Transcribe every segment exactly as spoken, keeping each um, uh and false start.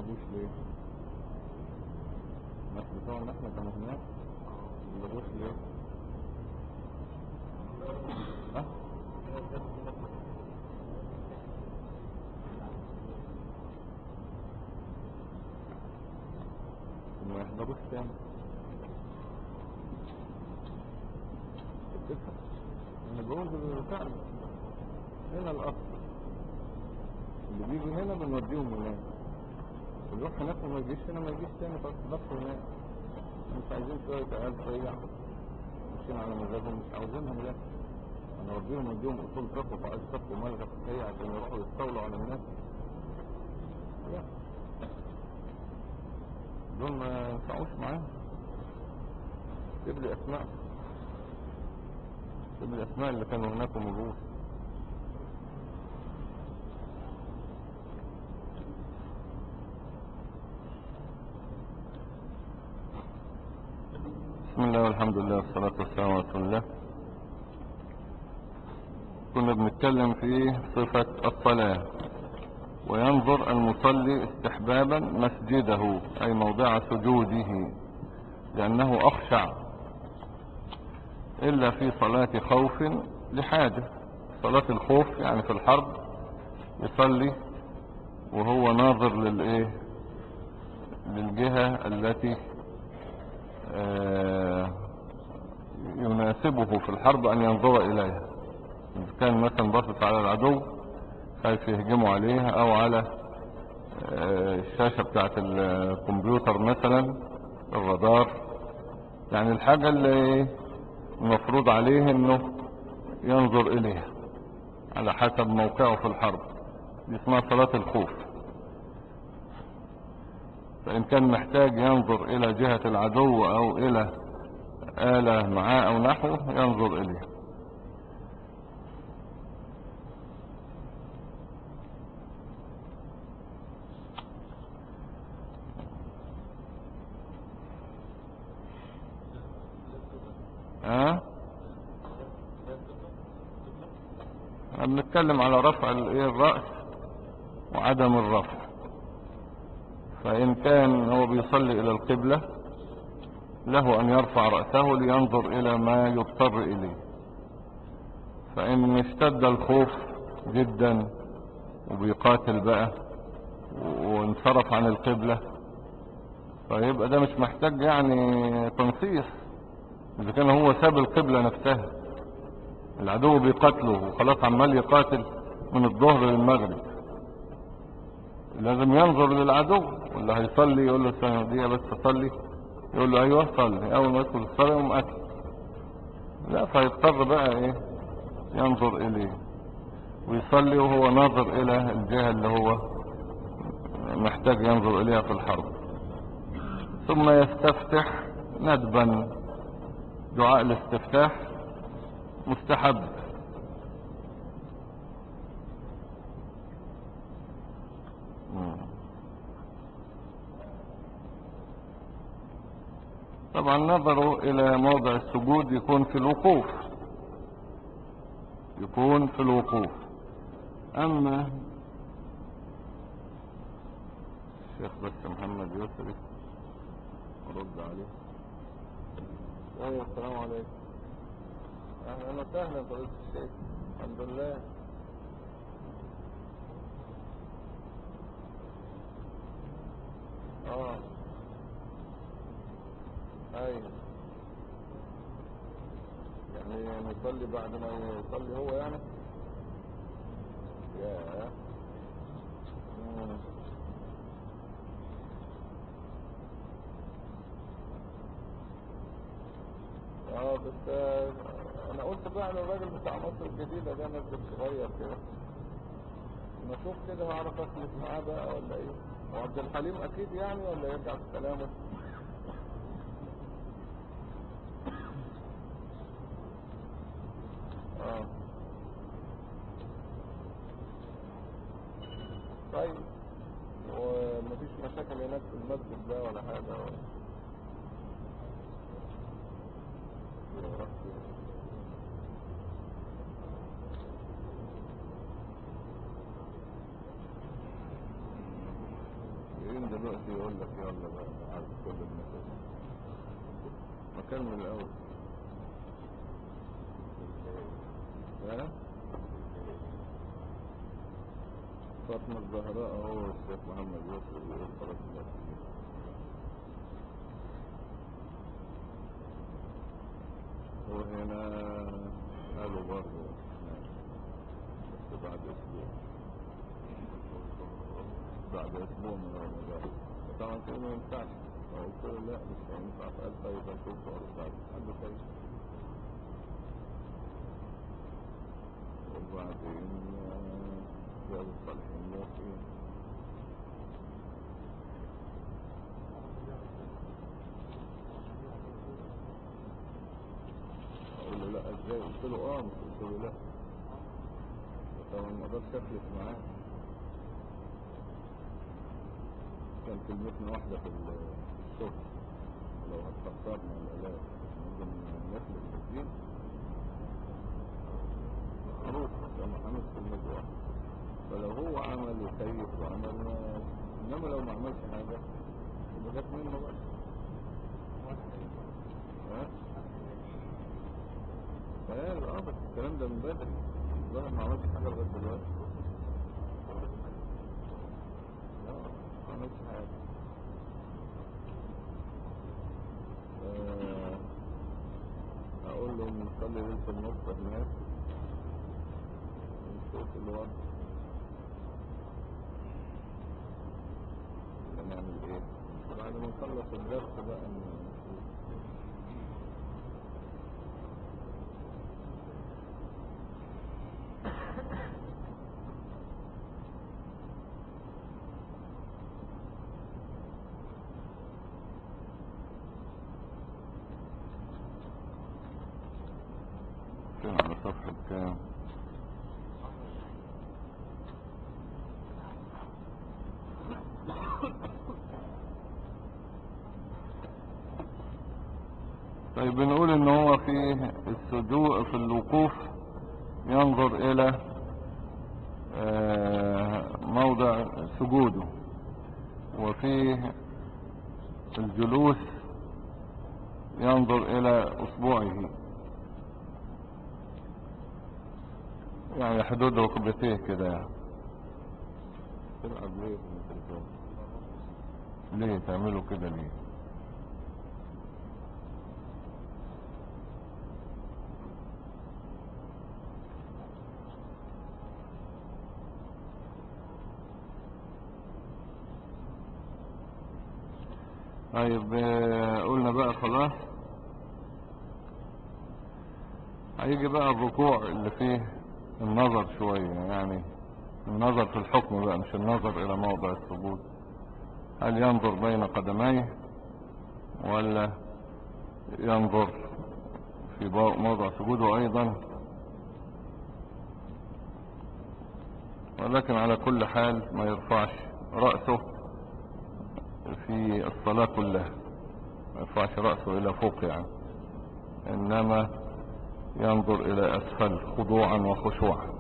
ما جوش ليه؟ الناس بتوعنا احنا كانوا هناك ما جوش ليه؟ ها؟ ما يحضروش تاني. تفهم؟ انا بقول فعلا هنا الاصل اللي بيجي هنا بنوديهم هناك، يروح هناك وما يجيش هنا ما يجيش تاني، بس بس هناك مش عايزين شوية عيال صيع ماشيين على مزاجهم، مش عاوزينهم لا، هنربيهم نديهم اصول فقه وقواعد فقه وملغى فقهية عشان يروحوا يستولوا على الناس. لا دول ما ينفعوش معاهم. جيب لي اسماء، جيب لي اسماء اللي كانوا هناك وما جوش. بسم الله والحمد لله والصلاة والسلام على رسول الله. كنا بنتكلم في صفة الصلاة. وينظر المصلي استحبابا مسجده أي موضع سجوده لأنه أخشع إلا في صلاة خوف لحاجة. صلاة الخوف يعني في الحرب يصلي وهو ناظر للإيه للجهة التي آه يناسبه في الحرب أن ينظر إليها. إذا كان مثلا باصص على العدو خايف يهجموا عليها أو على الشاشة بتاعت الكمبيوتر مثلا الرادار، يعني الحاجة اللي المفروض عليه انه ينظر اليها على حسب موقعه في الحرب، دي اسمها صلاة الخوف. فان كان محتاج ينظر الى جهة العدو او الى آلة معاه او نحوه ينظر اليها. ها أه؟ بنتكلم على رفع الرأس وعدم الرفع. فإن كان هو بيصلي إلى القبلة له أن يرفع رأسه لينظر إلى ما يضطر إليه. فإن اشتد الخوف جدا وبيقاتل بقى وانصرف عن القبلة فيبقى ده مش محتاج يعني تنصيص. إذا كان هو ساب القبلة نفسها، العدو بيقاتله وخلاص عمال يقاتل من الظهر للمغرب، لازم ينظر للعدو. واللي هيصلي يقول له ثانية دقيقة بس أصلي، يقول له أيوه صلي. أول ما يدخل الصلاة يقوم قتل. لا فيضطر بقى إيه ينظر إليه ويصلي وهو ناظر إلى الجهة اللي هو محتاج ينظر إليها في الحرب. ثم يستفتح ندبا. دعاء الاستفتاح مستحب. طبعا نظروا إلى موضع السجود يكون في الوقوف، يكون في الوقوف. أما الشيخ بس محمد يسري أرد عليه. أيوة السلام عليكم. أهلا وسهلا فضيلة الشيخ. الحمد لله. اه ايوه يعني نصلي بعد ما يصلي هو يعني. ياه. مم. اه بس آه، انا قلت بقى الراجل بتاع مصر الجديدة ده مسجد صغير كده، ما اشوف كده هعرف اخلص معاه بقى ولا ايه. وعبد الحليم اكيد يعني ولا يرجع بسلامه. اه طيب ومفيش مشاكل هناك في المسجد ده ولا حاجة ولا المصريين دلوقتي يقول لك يلا بقى عايز كل الناس مكان من الاول. ها فاطمة الزهراء هو الشيخ محمد يوسف بيقول خلاص المصريين. وهنا قالوا برضه بس بعد اسبوع بعد اسبوع من رمضان طبعا كده ما ينفعش. قلت له لا مش هينفع. فقال طيب اشوف وارجع قال له طيب. وبعدين جاب الصالحين موافقين. اقول له لا ازاي؟ قلت له اه مش قلت له لا. طبعا ما اقدرش افلت معاه. كان كلمتنا واحدة في الشغل لو هتخسرنا ولا لا ممكن نخلص في الدين معروف لما عمل كلمة واحدة. فلو هو عمل وكيف وعمل ما انما لو ما عملش حاجة يبقى جت منه بقى. ها؟ قال اه بس الكلام ده من بدري. الظاهر ما عملش حاجة لغاية دلوقتي. لا ما عملش حاجة. آه، اقول له نصلي ليلة النص هناك ونشوف الوضع هنعمل ايه بعد ما نخلص الدرس بقى نشوف. فين على صفحة كام؟ طيب بنقول ان هو في السجود في الوقوف ينظر الى موضع سجوده، وفي الجلوس ينظر الى اصبعه يعني حدود ركبتيه كده يعني. تلعب ليه في التليفون؟ ليه تعملوا كده ليه؟ طيب قلنا بقى خلاص. هيجي بقى الركوع اللي فيه النظر شوية يعني النظر في الحكم بقى مش النظر الى موضع السجود. هل ينظر بين قدميه ولا ينظر في موضع سجوده ايضا؟ ولكن على كل حال ما يرفعش رأسه في الصلاة كلها. ما يرفعش رأسه الى فوق يعني انما ينظر الى اسفل خضوعا وخشوعا.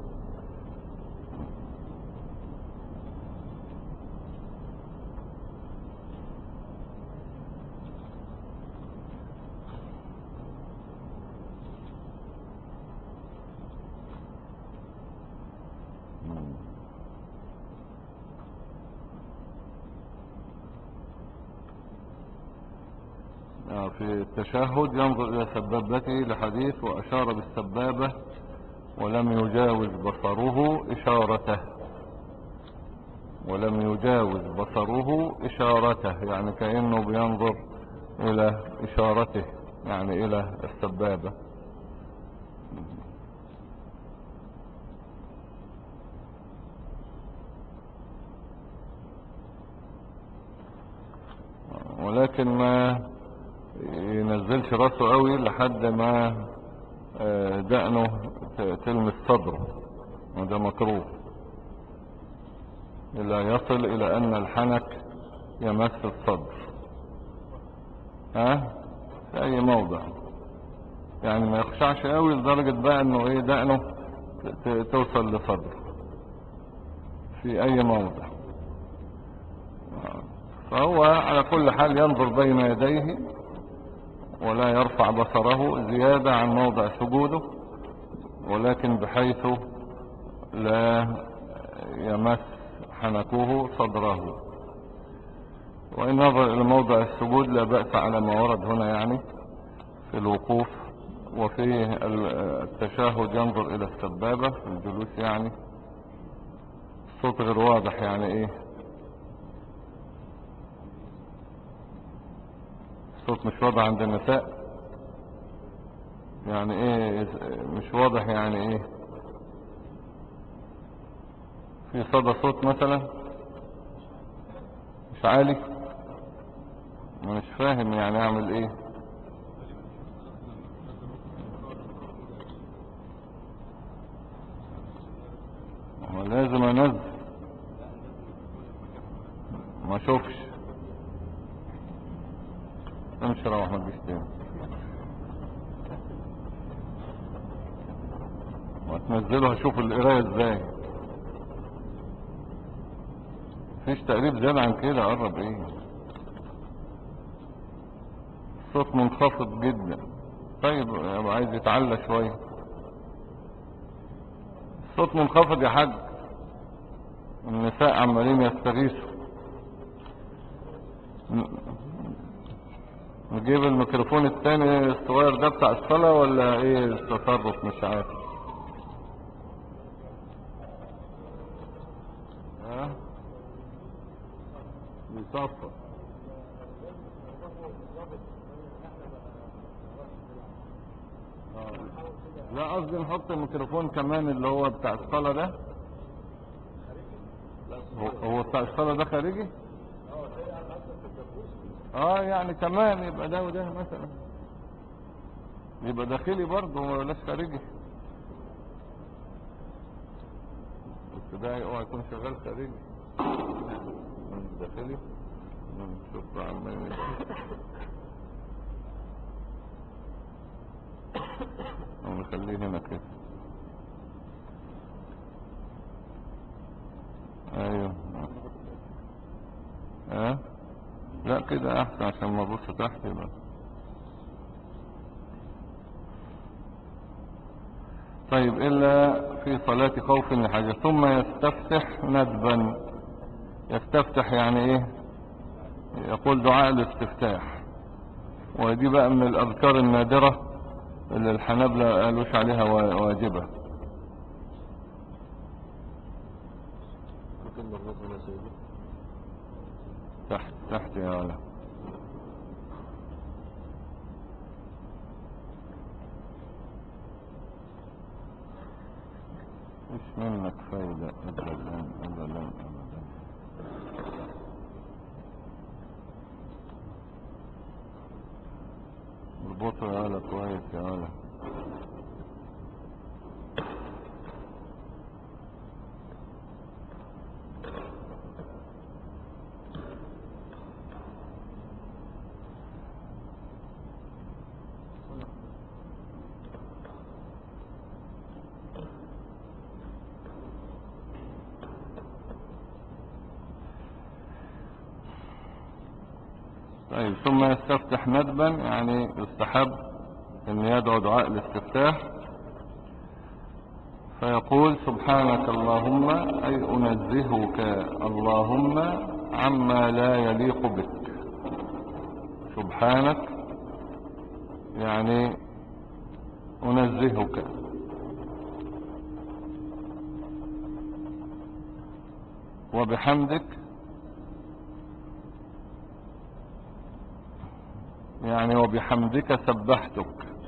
في التشهد ينظر الى سبابته لحديث واشار بالسبابة ولم يجاوز بصره اشارته ولم يجاوز بصره اشارته يعني كأنه بينظر الى اشارته يعني الى السبابة. ولكن ما ينزلش راسه قوي لحد ما دقنه تلمس صدره وده مكروه إلا يصل الى ان الحنك يمس الصدر. ها في اي موضع يعني ما يخشعش قوي لدرجة بقى انه ايه دقنه توصل لصدره في اي موضع. فهو على كل حال ينظر بين يديه ولا يرفع بصره زيادة عن موضع سجوده، ولكن بحيث لا يمس حنكه صدره. وإن نظر إلى موضع السجود لا بأس على ما ورد هنا، يعني في الوقوف وفي التشهد ينظر إلى السبابة في الجلوس. يعني الصوت غير واضح، يعني إيه الصوت مش واضح عند النساء؟ يعني إيه مش واضح؟ يعني إيه في صدى صوت مثلا مش عالي؟ مش فاهم يعني اعمل ايه. هو لازم انزل، ما اشوفش. امشي روح ما تجيش تاني، وتنزله هشوف القرايه ازاي. مفيش تقريب زيادة عن كده، قرب ايه. الصوت منخفض جدا. طيب يبقى عايز يتعلى شويه. الصوت منخفض يا حاج، النساء عمالين يستغيثوا. نجيب الميكروفون التاني الصغير ده بتاع الصلاة ولا ايه التصرف؟ مش عارف. ها بيصفر. آه. لا قصدي نحط الميكروفون كمان اللي هو بتاع الصلاة ده. هو, هو بتاع الصلاة ده خارجي. اه يعني كمان يبقى ده وده مثلا، يبقى داخلي برضه ولاش خارجي. بس ده اوعى يكون شغال خارجي. داخلي. شوف عمال نخليه هنا كده. ايوه ها أه؟ لا كده احسن عشان ما ابص تحت يبقى. طيب الا في صلاة خوف لحاجة. ثم يستفتح ندبا. يستفتح يعني ايه؟ يقول دعاء الاستفتاح، ودي بقى من الاذكار النادرة اللي الحنابلة قالوش عليها واجبة. تحت تحت يا ولا مش منك فايدة ابدا ابدا ابدا. اربطه يا ولا كويس يا ولا. طيب ثم يستفتح ندبا، يعني يستحب ان يدعو دعاء الاستفتاح فيقول سبحانك اللهم، اي انزهك اللهم عما لا يليق بك. سبحانك يعني انزهك، وبحمدك يعني وبحمدك سبحتك.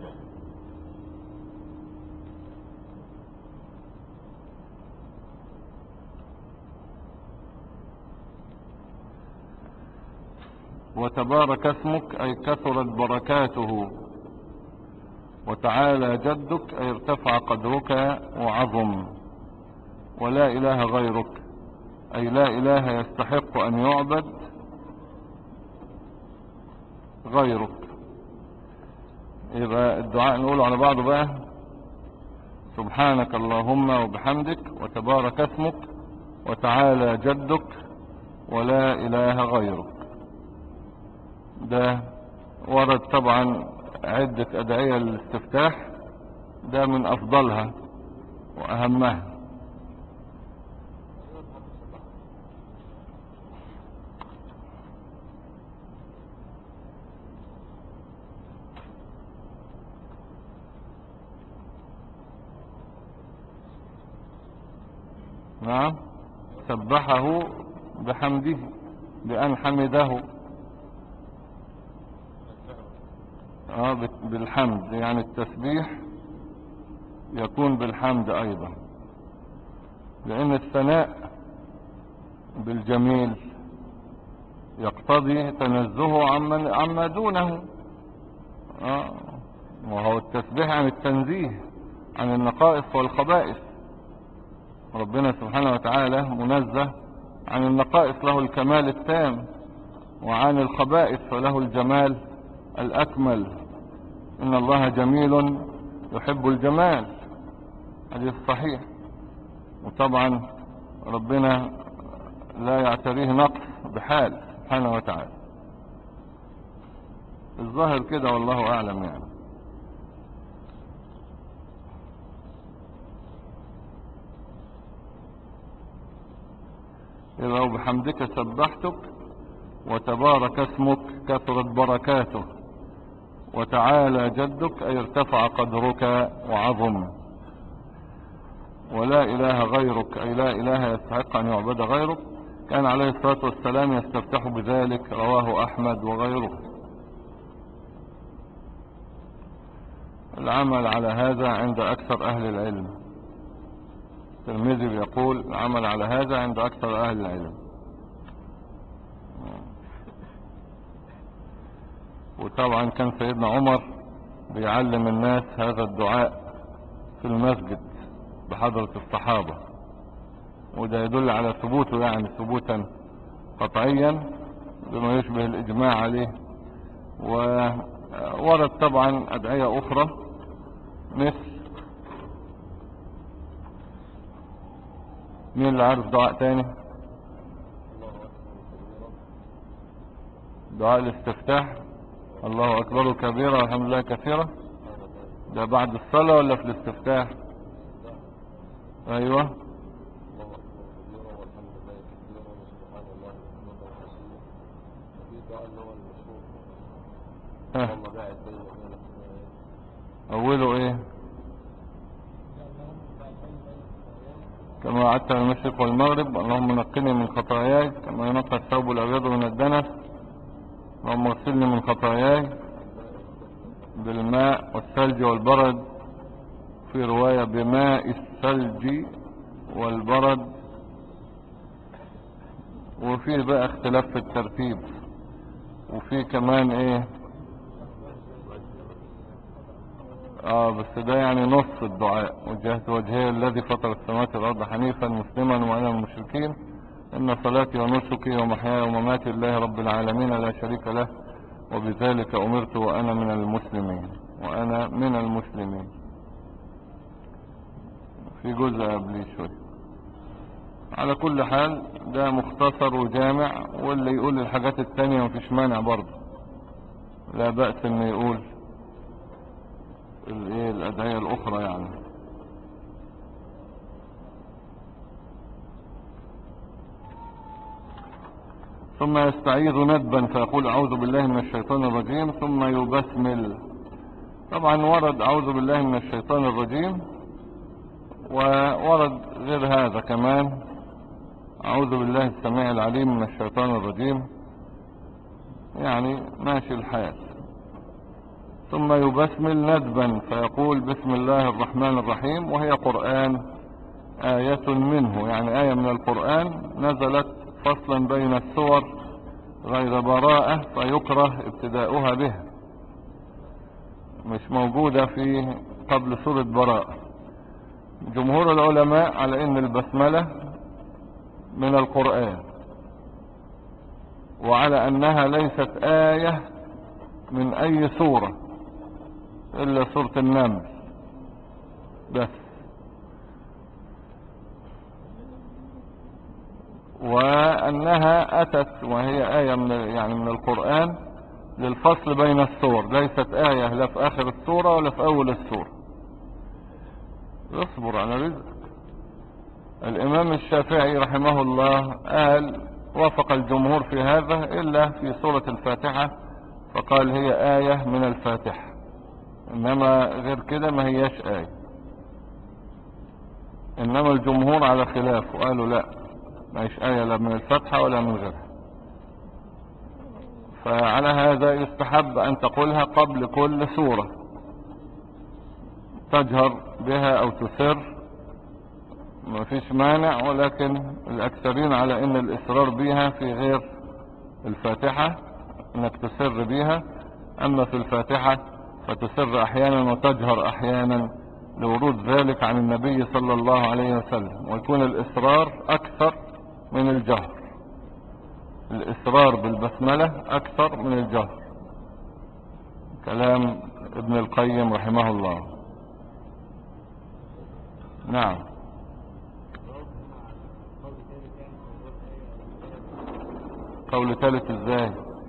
وتبارك اسمك أي كثرت بركاته، وتعالى جدك أي ارتفع قدرك وعظم، ولا إله غيرك أي لا إله يستحق أن يعبد غيرك. يبقى الدعاء نقوله على بعضه بقى: سبحانك اللهم وبحمدك، وتبارك اسمك، وتعالى جدك، ولا إله غيرك. ده ورد طبعا عدة أدعية للاستفتاح، ده من أفضلها وأهمها. نعم، سبحه بحمده، بأن حمده. آه بالحمد، يعني التسبيح يكون بالحمد أيضا، لأن الثناء بالجميل يقتضي تنزهه عما عما دونه. آه وهو التسبيح عن التنزيه عن النقائص والخبائث. ربنا سبحانه وتعالى منزه عن النقائص، له الكمال التام، وعن الخبائث فله الجمال الأكمل. إن الله جميل يحب الجمال، حديث صحيح. وطبعا ربنا لا يعتريه نقص بحال سبحانه وتعالى، الظاهر كده والله أعلم يعني. إذا وبحمدك سبحتك وتبارك اسمك كثرت بركاته وتعالى جدك، أي ارتفع قدرك وعظم، ولا إله غيرك، أي لا إله يستحق أن يعبد غيرك. كان عليه الصلاة والسلام يستفتح بذلك، رواه أحمد وغيره. العمل على هذا عند أكثر أهل العلم، الترمذي بيقول العمل على هذا عند أكثر أهل العلم. وطبعا كان سيدنا عمر بيعلم الناس هذا الدعاء في المسجد بحضرة الصحابة، وده يدل على ثبوته، يعني ثبوتا قطعيا بما يشبه الإجماع عليه. وورد طبعا أدعية أخرى، مثل مين اللي عارف دعاء تاني؟ دعاء الاستفتاح، الله أكبر كبيرا والحمد لله كثيرا، ده بعد الصلاة ولا في الاستفتاح؟ أيوة. ها. أوله إيه؟ كما وعدت على المشرق والمغرب، اللهم نقني من خطاياي كما ينقى الثوب الأبيض من الدنس، اللهم اغسلني من خطاياي بالماء والثلج والبرد، في رواية بماء الثلج والبرد، وفي بقى اختلاف في الترتيب. وفي كمان ايه، اه بس ده يعني نص الدعاء، وجهت وجهي الذي فطر السماوات والارض حنيفا مسلما وانا من المشركين، ان صلاتي ونسكي ومحياي ومماتي لله رب العالمين لا شريك له، وبذلك امرت وانا من المسلمين وانا من المسلمين. في جزء قبلي شوي. على كل حال ده مختصر وجامع، واللي يقول الحاجات التانية مفيش مانع برضه، لا بأس انه يقول الايه الادعية الاخرى يعني. ثم يستعيذ ندبا فيقول اعوذ بالله من الشيطان الرجيم، ثم يبسمل. طبعا ورد اعوذ بالله من الشيطان الرجيم، وورد غير هذا كمان اعوذ بالله السميع العليم من الشيطان الرجيم، يعني ماشي الحال. ثم يبسمل ندبا فيقول بسم الله الرحمن الرحيم، وهي قرآن آية منه، يعني آية من القرآن نزلت فصلا بين السور غير براءة، فيكره ابتداؤها بها، مش موجودة في قبل سورة براءة. جمهور العلماء على ان البسملة من القرآن، وعلى انها ليست آية من اي سورة الا سورة النمل بس، وانها اتت وهي آية من يعني من القرآن للفصل بين السور، ليست آية لا في آخر السورة ولا في أول السورة. اصبر على رزق. الإمام الشافعي رحمه الله قال وافق الجمهور في هذا إلا في سورة الفاتحة، فقال هي آية من الفاتحة، إنما غير كده ما هياش آية. إنما الجمهور على خلاف وقالوا لا، ما هيش آية لا من الفاتحة ولا من غيرها. فعلى هذا يستحب أن تقولها قبل كل سورة، تجهر بها أو تسر، ما فيش مانع، ولكن الأكثرين على أن الإصرار بها في غير الفاتحة أنك تسر بها. أما في الفاتحة فتسر أحيانا وتجهر أحيانا لورود ذلك عن النبي صلى الله عليه وسلم، ويكون الإصرار أكثر من الجهر. الإصرار بالبسملة أكثر من الجهر، كلام ابن القيم رحمه الله. نعم. قول ثالث ازاي؟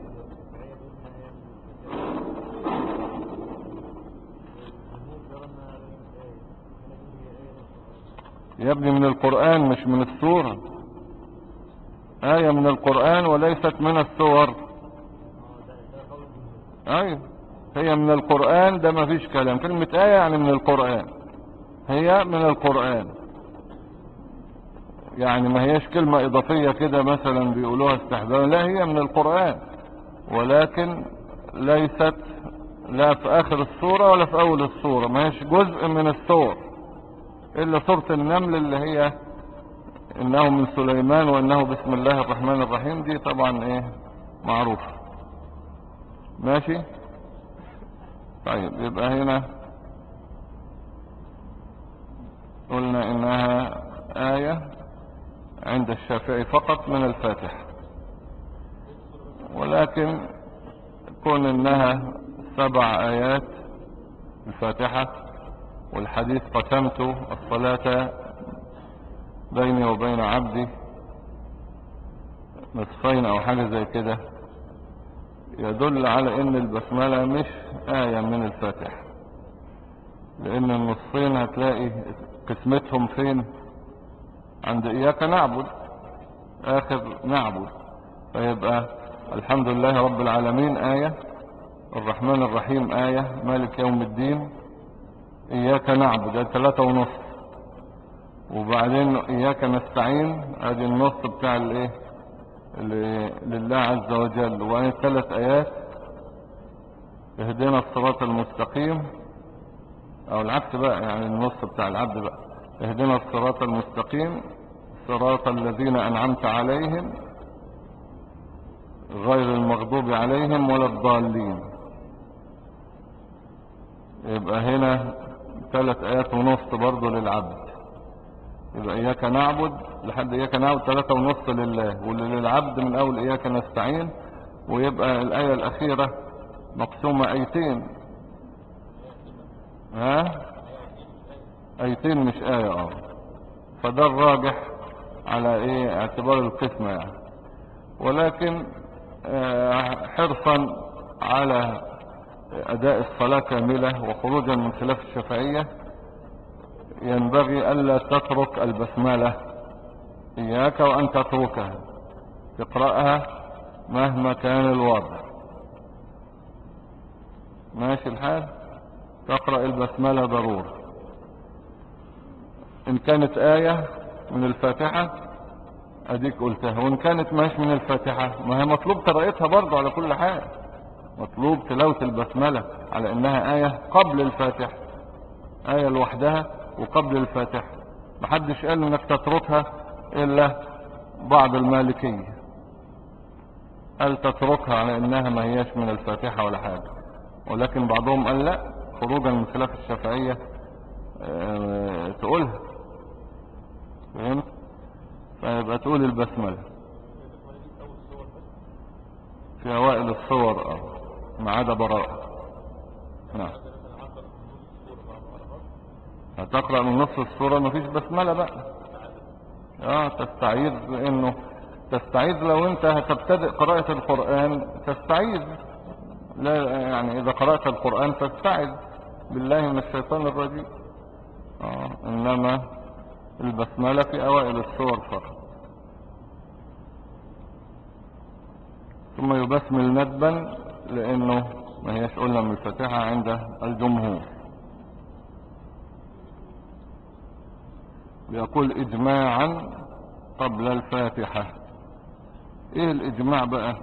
يا ابني من القرآن مش من السورة، آية من القرآن وليست من السور. ايوه هي من القرآن، ده ما فيش كلام، كلمة آية يعني من القرآن، هي من القرآن، يعني ما هيش كلمة إضافية كده مثلا بيقولوها استحبابا، لا هي من القرآن، ولكن ليست لا في آخر السورة ولا في أول السورة، ما هيش جزء من السور، إلا سورة النمل اللي هي إنه من سليمان وإنه بسم الله الرحمن الرحيم، دي طبعا إيه معروفة. ماشي. طيب يبقى هنا قلنا إنها آية عند الشافعي فقط من الفاتحة، ولكن كون إنها سبع آيات الفاتحة، والحديث قسمت الصلاة بيني وبين عبدي نصفين أو حاجة زي كده، يدل على إن البسملة مش آية من الفاتحة، لأن النصفين هتلاقي قسمتهم فين؟ عند إياك نعبد، آخر نعبد، فيبقى الحمد لله رب العالمين آية، الرحمن الرحيم آية، مالك يوم الدين، إياك نعبد، ادي ثلاثة ونص، وبعدين إياك نستعين ادي النص بتاع الايه لله عز وجل، وبعدين ثلاث آيات اهدنا الصراط المستقيم، او العكس بقى، يعني النص بتاع العبد بقى، اهدنا الصراط المستقيم صراط الذين أنعمت عليهم غير المغضوب عليهم ولا الضالين. يبقى هنا ثلاث آيات ونص برضو للعبد، يبقى إياك نعبد لحد إياك نعبد ثلاثة ونص لله، واللي للعبد من أول إياك نستعين، ويبقى الآية الأخيرة مقسومة آيتين. ها آيتين مش آية. اه فده الراجح على ايه اعتبار القسمة يعني، ولكن آه حرصا على أداء الصلاة كاملة وخروجا من خلاف الشافعية، ينبغي ألا تترك البسملة، إياك وأن تتركها، تقرأها مهما كان الوضع. ماشي الحال، تقرأ البسملة ضروري. إن كانت آية من الفاتحة أديك قلتها، وإن كانت ماش من الفاتحة ما هي مطلوب قراءتها برضو على كل حال، مطلوب تلاوة البسملة على إنها آية قبل الفاتحة، آية لوحدها وقبل الفاتحة. محدش قال إنك تتركها إلا بعض المالكية، قال تتركها على إنها ما هياش من الفاتحة ولا حاجة، ولكن بعضهم قال لا، خروجا من خلاف الشافعية اه تقولها. فهمت؟ فيبقى تقول البسملة في أوائل الصور اه ما عدا براءة. نعم. هتقرأ من نصف الصورة مفيش بسملة بقى، اه تستعيذ، لانه تستعيذ لو انت هتبتدئ قراءة القرآن تستعيذ لا يعني إذا قرأت القرآن فاستعذ بالله من الشيطان الرجيم. آه إنما البسملة في أوائل السور فقط. ثم يبسمل ندبا لأنه ما هيش قلنا من الفاتحة عند الجمهور. يقول إجماعا قبل الفاتحة. إيه الإجماع بقى؟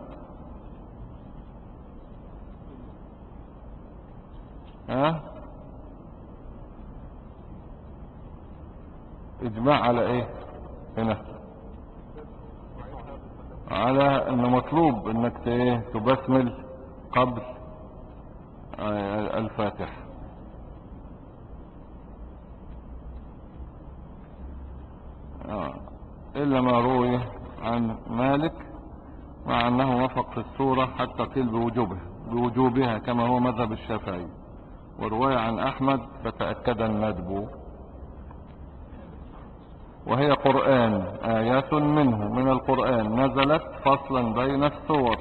ها؟ إجماع على إيه هنا؟ على إنه مطلوب إنك تبسمل قبل الفاتحة. آه. إلا ما روي عن مالك مع أنه وفق في السورة حتى قيل بوجوبها بوجوبها كما هو مذهب الشافعي، ورواية عن أحمد فتأكد الندب. وهي قرآن آيات منه من القرآن نزلت فصلا بين السور،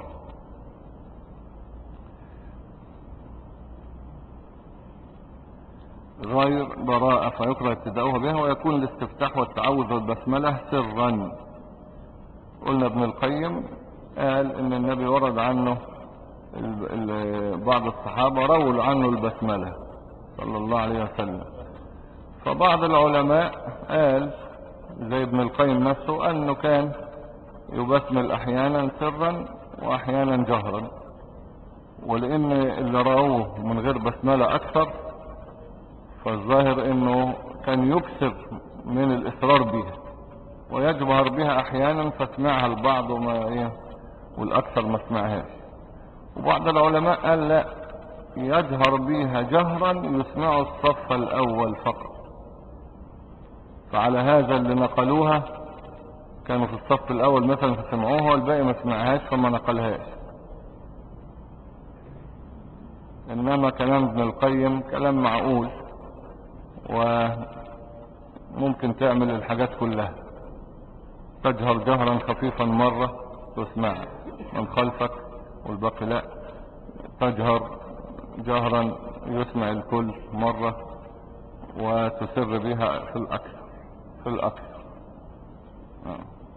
غير براءة فيقرأ ابتداؤها بها، ويكون الاستفتاح والتعوذ والبسملة سرا. قلنا ابن القيم قال ان النبي ورد عنه ال ال بعض الصحابة رووا عنه البسملة صلى الله عليه وسلم. فبعض العلماء قال زي ابن القيم نفسه انه كان يبسمل احيانا سرا واحيانا جهرا، ولان اللي رووه من غير بسملة اكثر فالظاهر انه كان يكثر من الاصرار بها ويجبر بها احيانا فسمعها البعض وما ايه والاكثر ما سمعهاش. وبعض العلماء قال لا، يجهر بها جهرا يسمع الصف الاول فقط. فعلى هذا اللي نقلوها كانوا في الصف الاول مثلا فسمعوها والباقي ما سمعهاش فما نقلهاش. انما كلام ابن القيم كلام معقول وممكن تعمل الحاجات كلها. تجهر جهرا خفيفا مرة تسمع من خلفك والباقي لا، تجهر جهرا يسمع الكل مرة وتسر بها في الأكثر في الأكثر آه.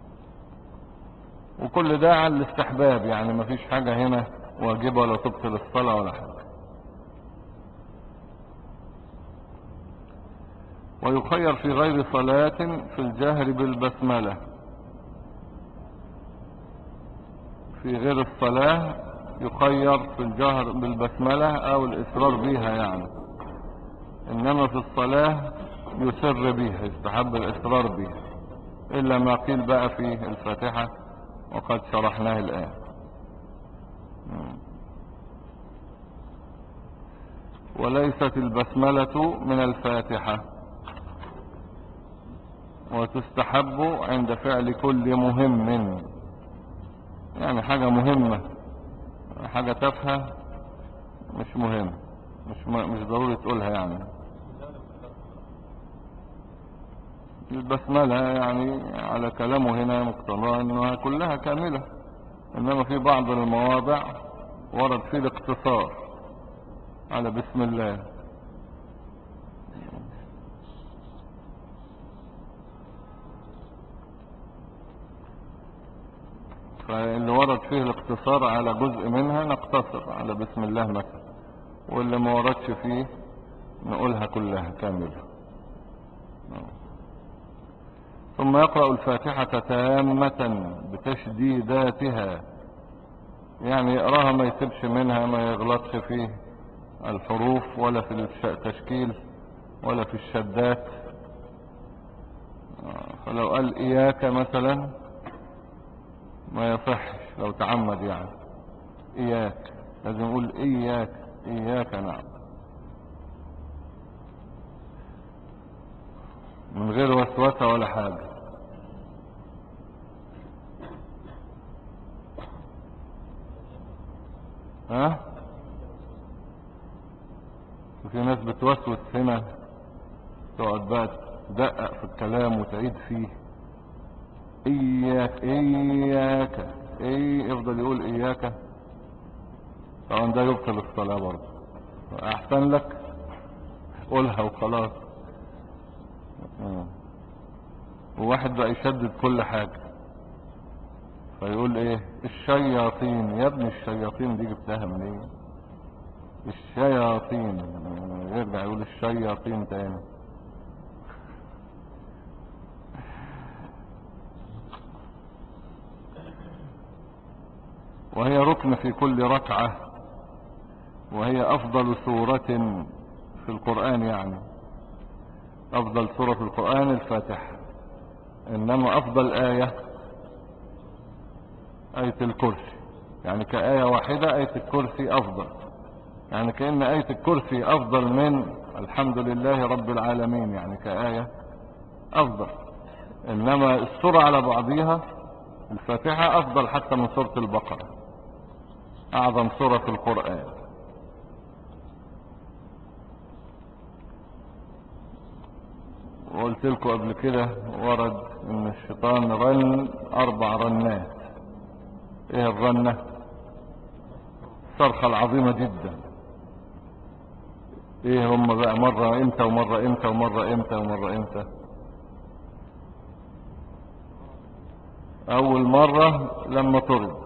وكل ده على الاستحباب، يعني ما فيش حاجة هنا واجبة ولا تبطل الصلاة ولا حاجة. ويخير في غير صلاة في الجهر بالبسملة. في غير الصلاة يخير في الجهر بالبسملة او الاصرار بيها يعني، انما في الصلاة يسر بيها، يستحب الاصرار بيها، الا ما قيل بقى في الفاتحة وقد شرحناه الان. وليست البسملة من الفاتحة، وتستحب عند فعل كل مهم، يعني حاجة مهمة، حاجة تافهة مش مهم، مش مش ضروري تقولها يعني. البسملة يعني على كلامه هنا مقتضى انها كلها كاملة، انما في بعض المواضع ورد فيه الاقتصار على بسم الله. فاللي ورد فيه الاقتصار على جزء منها نقتصر على بسم الله مثلا، واللي ما وردش فيه نقولها كلها كاملة. ثم يقرأ الفاتحة تامة بتشديداتها، يعني يقراها ما يسيبش منها، ما يغلطش في الحروف ولا في التشكيل ولا في الشدات. فلو قال إياك مثلا ما يصحش لو تعمد، يعني إياك لازم يقول إياك إياك نعم من غير وسوسة ولا حاجة. ها؟ وفي ناس بتوسوس هنا، تقعد بقى تدقق في الكلام وتعيد فيه. إياك إياك إيه، يفضل يقول إياك طبعا ده يبطل الصلاة برضه. احسن لك قولها وخلاص. آه. وواحد بقى يشدد كل حاجة، فيقول ايه الشياطين. يا ابني الشياطين دي جبتها منين؟ الشياطين، يرجع يقول الشياطين تاني. وهي ركن في كل ركعة، وهي افضل سورة في القرآن. يعني افضل سورة في القرآن الفاتحة، انما افضل آية آية الكرسي. يعني كآية واحدة آية الكرسي افضل، يعني كأن آية الكرسي افضل من الحمد لله رب العالمين، يعني كآية افضل. انما السورة على بعضها الفاتحة افضل حتى من سورة البقرة، اعظم سورة في القرآن. وقلت لكم قبل كده ورد ان الشيطان رن اربع رنات. ايه الرنة؟ الصرخة العظيمة جدا. ايه هم بقى؟ مرة امتى ومرة امتى ومرة امتى ومرة امتى؟ اول مرة لما طرد،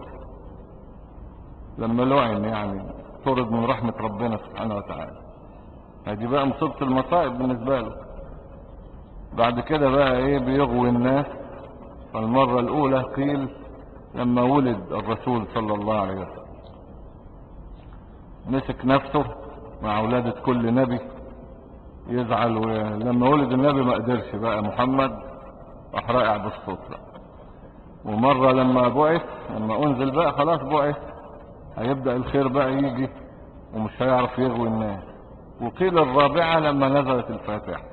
لما لعن، يعني طرد من رحمة ربنا سبحانه وتعالى. هذه بقى مصيبة المصائب بالنسبة له. بعد كده بقى ايه؟ بيغوي الناس. المرة الاولى قيل لما ولد الرسول صلى الله عليه وسلم، مسك نفسه مع ولادة كل نبي يزعل، ولما ولد النبي ما قدرش بقى محمد، راح راقع بالصوت بقى. ومرة لما بعث، لما انزل بقى خلاص بعث، هيبدأ الخير بقى يجي ومش هيعرف يغوي الناس. وقيل الرابعة لما نزلت الفاتحة.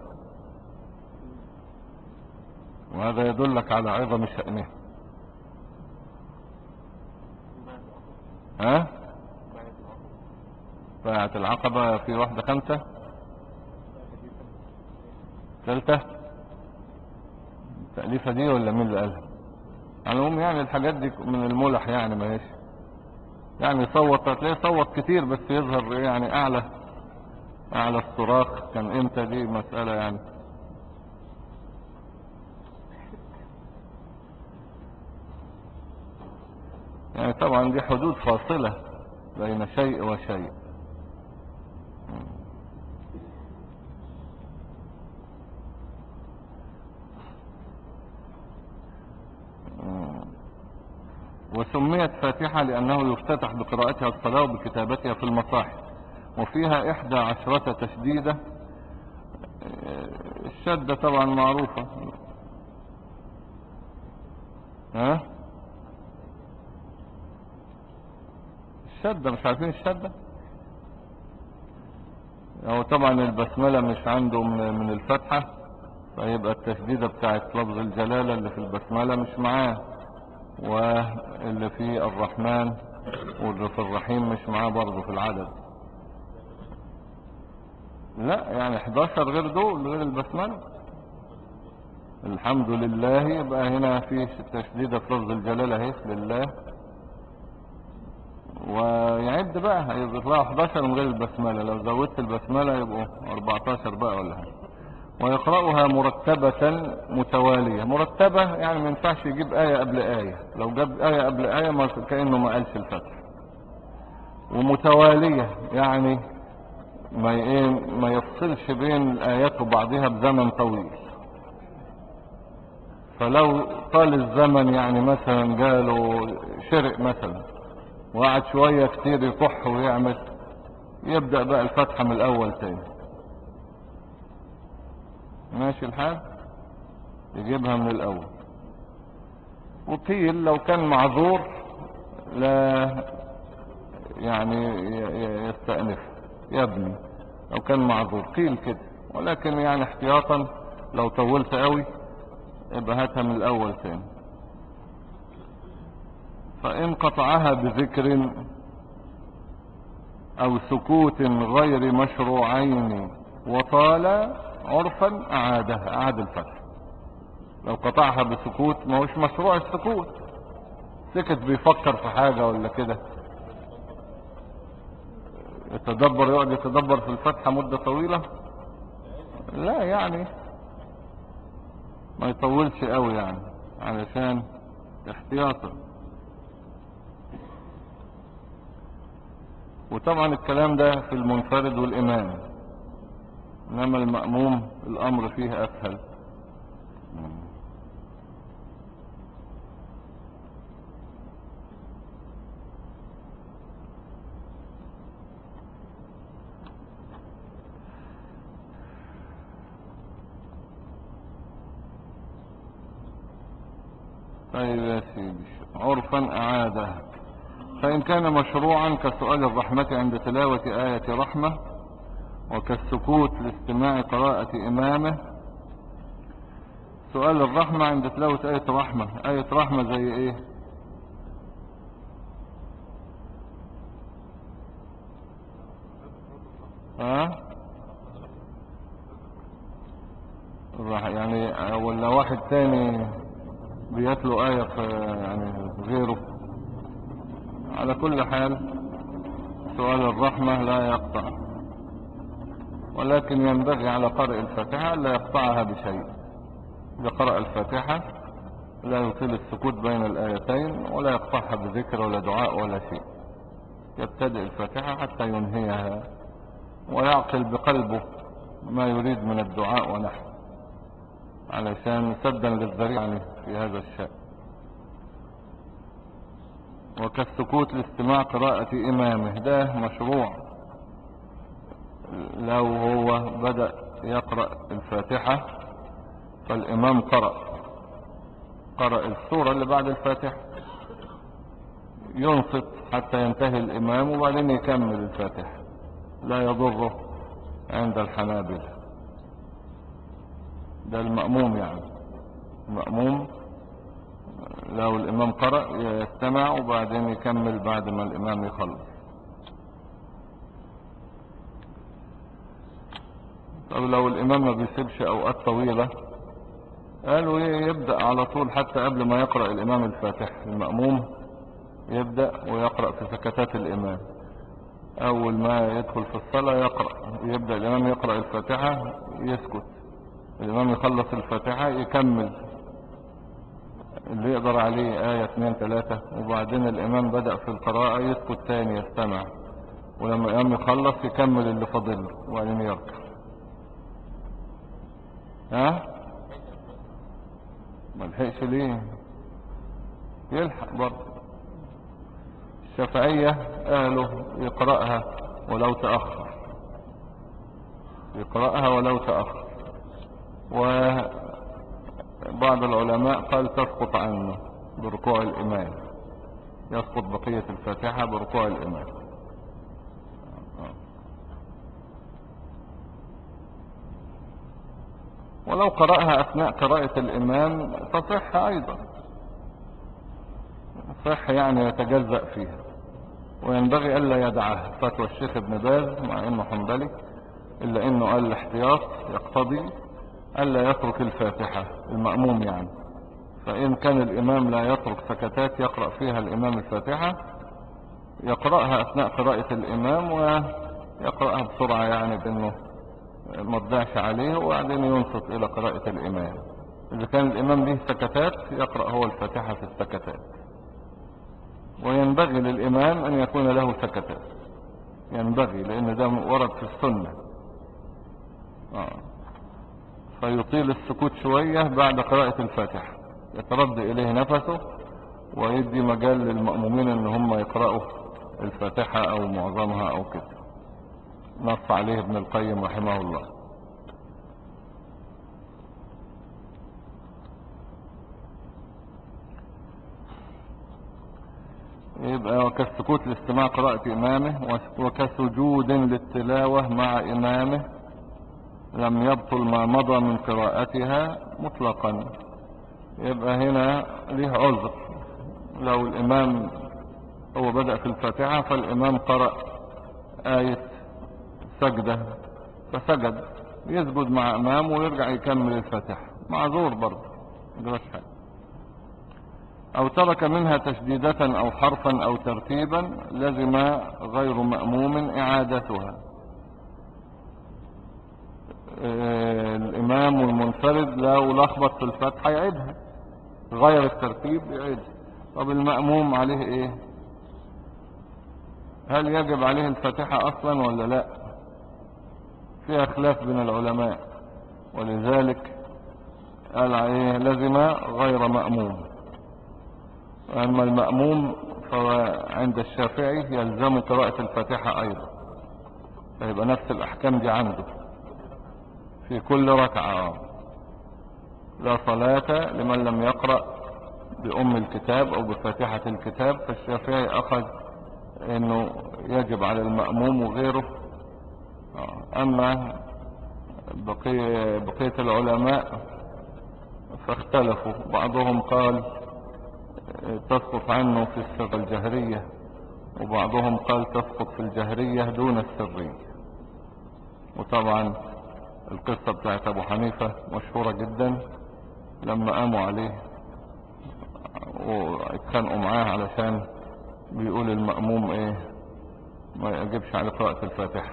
وهذا يدلك على عظم شأنه. ها؟ بيعة العقبة في واحدة خمسة ثالثة التأليفة دي ولا مين اللي قالها؟ على العموم يعني الحاجات دي من الملح، يعني ما هيش يعني صوت، هتلاقيه صوت كتير بس يظهر يعني اعلى اعلى الصراخ كان امتى، دي مسألة يعني. يعني طبعا دي حدود فاصلة بين شيء وشيء. وسميت فاتحة لأنه يفتتح بقراءتها الصلاة وبكتابتها في المصاحف، وفيها إحدى عشرة تشديدة. الشدة طبعا معروفة. ها؟ الشدة مش عارفين الشدة؟ هو طبعا البسملة مش عنده من الفتحة، فيبقى التشديدة بتاعت لفظ الجلالة اللي في البسملة مش معاه، واللي في الرحمن واللي في الرحيم مش معاه برضه في العدد. لا يعني احداشر غير دول، غير البسملة. الحمد لله يبقى هنا في تشديدة في لفظ الجلالة اهي لله، ويعد بقى هيطلعوا احداشر من غير البسملة. لو زودت البسملة يبقوا اربعتاشر بقى ولا حاجة. ويقرأها مرتبة متوالية. مرتبة يعني ما ينفعش يجيب آية قبل آية، لو جاب آية قبل آية ما كأنه ما قالش الفتح. ومتوالية يعني ما ايه ما يفصلش بين الآيات وبعضها بزمن طويل. فلو طال الزمن يعني مثلا جاله شرق مثلا وقعد شوية كتير يكح ويعمل، يبدأ بقى الفتحة من الأول تاني. ماشي الحال، يجيبها من الأول. وقيل لو كان معذور لا يعني يستأنف يبني، لو كان معذور قيل كده. ولكن يعني احتياطا لو طولت قوي يبقى هاتها من الأول تاني. فإن قطعها بذكر أو سكوت غير مشروعين وطال عرفا أعادها، أعاد الفتح. لو قطعها بسكوت ما هوش مشروع السكوت، سكت بيفكر في حاجة ولا كده. يتدبر، يقعد يتدبر في الفتحة مدة طويلة؟ لا يعني ما يطولش قوي يعني، علشان احتياطا. وطبعا الكلام ده في المنفرد والإمام، إنما المأموم الأمر فيه أسهل. طيب يا سيدي، عرفا أعادها. فإن كان مشروعا كسؤال الرحمة عند تلاوة آية رحمة، وكالسكوت لاستماع قراءة إمامه. سؤال الرحمة عند تلاوة آية رحمة، آية رحمة زي إيه؟ ها؟ يعني ولا واحد تاني بيتلو آية في يعني غيره؟ على كل حال سؤال الرحمة لا يقطع، ولكن ينبغي على قارئ الفاتحة لا يقطعها بشيء. إذا قرأ الفاتحة لا يطيل السكوت بين الآيتين، ولا يقطعها بذكر ولا دعاء ولا شيء. يبتدئ الفاتحة حتى ينهيها، ويعقل بقلبه ما يريد من الدعاء ونحو، علشان سدا للذريعة في هذا الشأن. وكالسكوت لاستماع قراءة إمامه، ده مشروع. لو هو بدأ يقرأ الفاتحة فالإمام قرأ قرأ السورة اللي بعد الفاتحة، ينصت حتى ينتهي الإمام وبعدين يكمل الفاتحة، لا يضره عند الحنابلة. ده المأموم يعني، المأموم لو الإمام قرأ يستمع وبعدين يكمل بعد ما الإمام يخلص. طب لو الإمام ما بيسيبش أوقات طويلة، قالوا يبدأ على طول حتى قبل ما يقرأ الإمام الفاتحة. المأموم يبدأ ويقرأ في سكتات الإمام، أول ما يدخل في الصلاة يقرأ، يبدأ الإمام يقرأ الفاتحة يسكت، الإمام يخلص الفاتحة يكمل اللي يقدر عليه آية اثنين ثلاثة، وبعدين الإمام بدأ في القراءة يسكت تاني يستمع، ولما الإمام يخلص يكمل اللي فاضل وبعدين يركع. ها؟ ما لحقش ليه؟ يلحق برضه. الشافعية قالوا يقرأها ولو تأخر، يقرأها ولو تأخر. وبعض العلماء قال تسقط عنه بركوع الإمام، يسقط بقية الفاتحة بركوع الإمام. ولو قرأها أثناء قراءة الإمام تصح أيضا، صح يعني يتجزأ فيها، وينبغي ألا يدعها. فتوى الشيخ ابن باز مع إنه حنبلي، إلا إنه قال الاحتياط يقتضي ألا يترك الفاتحة المأموم يعني. فإن كان الإمام لا يترك سكتات يقرأ فيها الإمام الفاتحة، يقرأها أثناء قراءة الإمام ويقرأها بسرعة، يعني بأنه ما تضيعش عليه، وبعدين ينصت إلى قراءة الإمام. إذا كان الإمام له سكتات يقرأ هو الفاتحة في السكتات. وينبغي للإمام أن يكون له سكتات، ينبغي، لأن ده ورد في السنة. آه. فيطيل السكوت شوية بعد قراءة الفاتحة، يترد إليه نفسه ويدي مجال للمأمومين أن هم يقرأوا الفاتحة أو معظمها أو كده. نص عليه ابن القيم رحمه الله. يبقى وكالسكوت لاستماع قراءة إمامه، وكسجود للتلاوة مع إمامه لم يبطل ما مضى من قراءتها مطلقا. يبقى هنا ليه عذر. لو الإمام هو بدأ في الفاتحة فالإمام قرأ آية سجدة فسجد، يسجد مع إمام ويرجع يكمل الفاتحة، معذور برضه، مجرش حاجة. أو ترك منها تشديدة أو حرفا أو ترتيبا لزم غير مأموم إعادتها. الإمام والمنفرد لو لخبط في الفتحة يعيدها، غير الترتيب يعيدها. طب المأموم عليه إيه؟ هل يجب عليه الفاتحة أصلا ولا لا؟ فيها خلاف بين العلماء، ولذلك قال عليه لزم غير مأموم. أما المأموم فعند الشافعي يلزم قراءة الفاتحة أيضا، فيبقى نفس الأحكام دي عنده في كل ركعة. لا صلاة لمن لم يقرأ بأم الكتاب أو بفاتحة الكتاب. فالشافعي أخذ أنه يجب على المأموم وغيره. أما بقية, بقية العلماء فاختلفوا، بعضهم قال تسقط عنه في السر الجهرية، وبعضهم قال تسقط في الجهرية دون السرية. وطبعا القصة بتاعت أبو حنيفة مشهورة جدا، لما قاموا عليه واتخانقوا معاه علشان بيقول المأموم ايه ما يجبش على قراءة الفاتحة،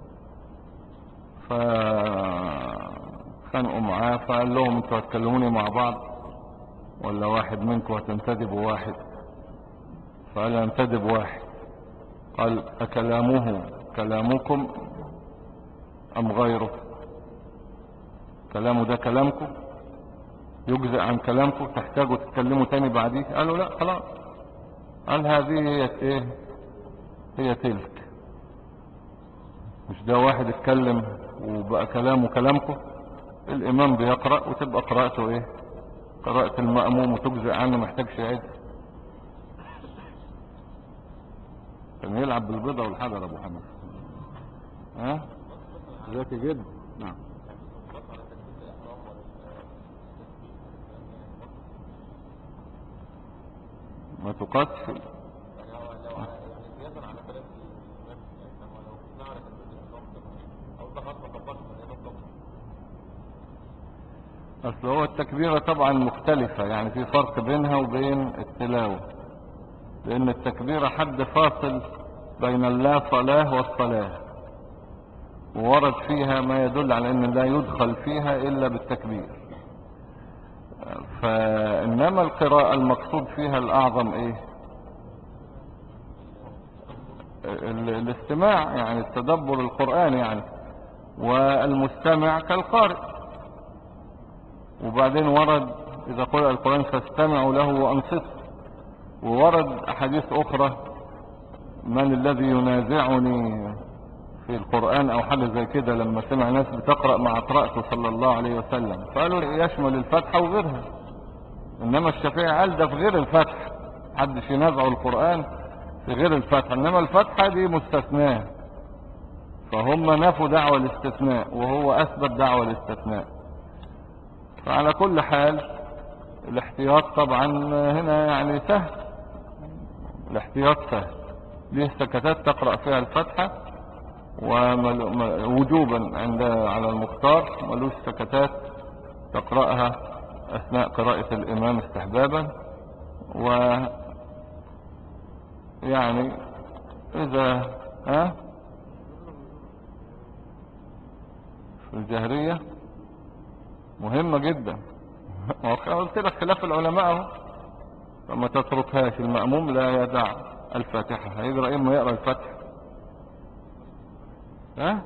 فخانقوا معاه فقال لهم انتوا هتكلموني مع بعض ولا واحد منكم هتنتدبوا واحد؟ فقال انتدب واحد. قال أكلامه كلامكم أم غيره؟ كلامه ده كلامكم يجزئ عن كلامكم تحتاجوا تتكلموا تاني بعديه؟ قالوا لا خلاص. قال هذه هي ايه؟ هي تلك. مش ده واحد اتكلم وبقى كلامه كلامكم؟ الامام بيقرأ وتبقى قراءته ايه؟ قراءة المأموم وتجزئ عنه، محتاجش يعد. كان يلعب بالبيضة والحجر ابو حنيفة. ها ذكي جدا. نعم. ما تقصش. اصل هو التكبيرة طبعا مختلفة، يعني في فرق بينها وبين التلاوة، لان التكبيرة حد فاصل بين اللا صلاة والصلاة، وورد فيها ما يدل على ان لا يدخل فيها الا بالتكبير. فانما القراءة المقصود فيها الاعظم ايه؟ الاستماع، يعني التدبر القرآن يعني، والمستمع كالقارئ. وبعدين ورد اذا قرأ القرآن فاستمعوا له وانصتوا. وورد احاديث اخرى من الذي ينازعني في القرآن او حاجة زي كده، لما سمع ناس بتقرأ مع قراءته صلى الله عليه وسلم فقالوا يشمل الفتحة وغيرها. انما الشافعي قال ده في غير الفتحة، محدش ينازعوا القرآن في غير الفتحة، انما الفتحة دي مستثناء. فهم نفوا دعوة الاستثناء وهو اثبت دعوة الاستثناء. فعلى كل حال الاحتياط طبعا هنا يعني سهل، الاحتياط سهل. ليه سكتات تقرأ فيها الفتحة ووجوبا عند على المختار، ملوش سكتات تقرأها اثناء قراءة الامام استحبابا. و يعني اذا ها في الجهرية مهمة جدا. قلت لك خلاف العلماء اهو. فما تتركهاش. المأموم لا يدع الفاتحة، هيقرأ اما يقرأ الفتح. ها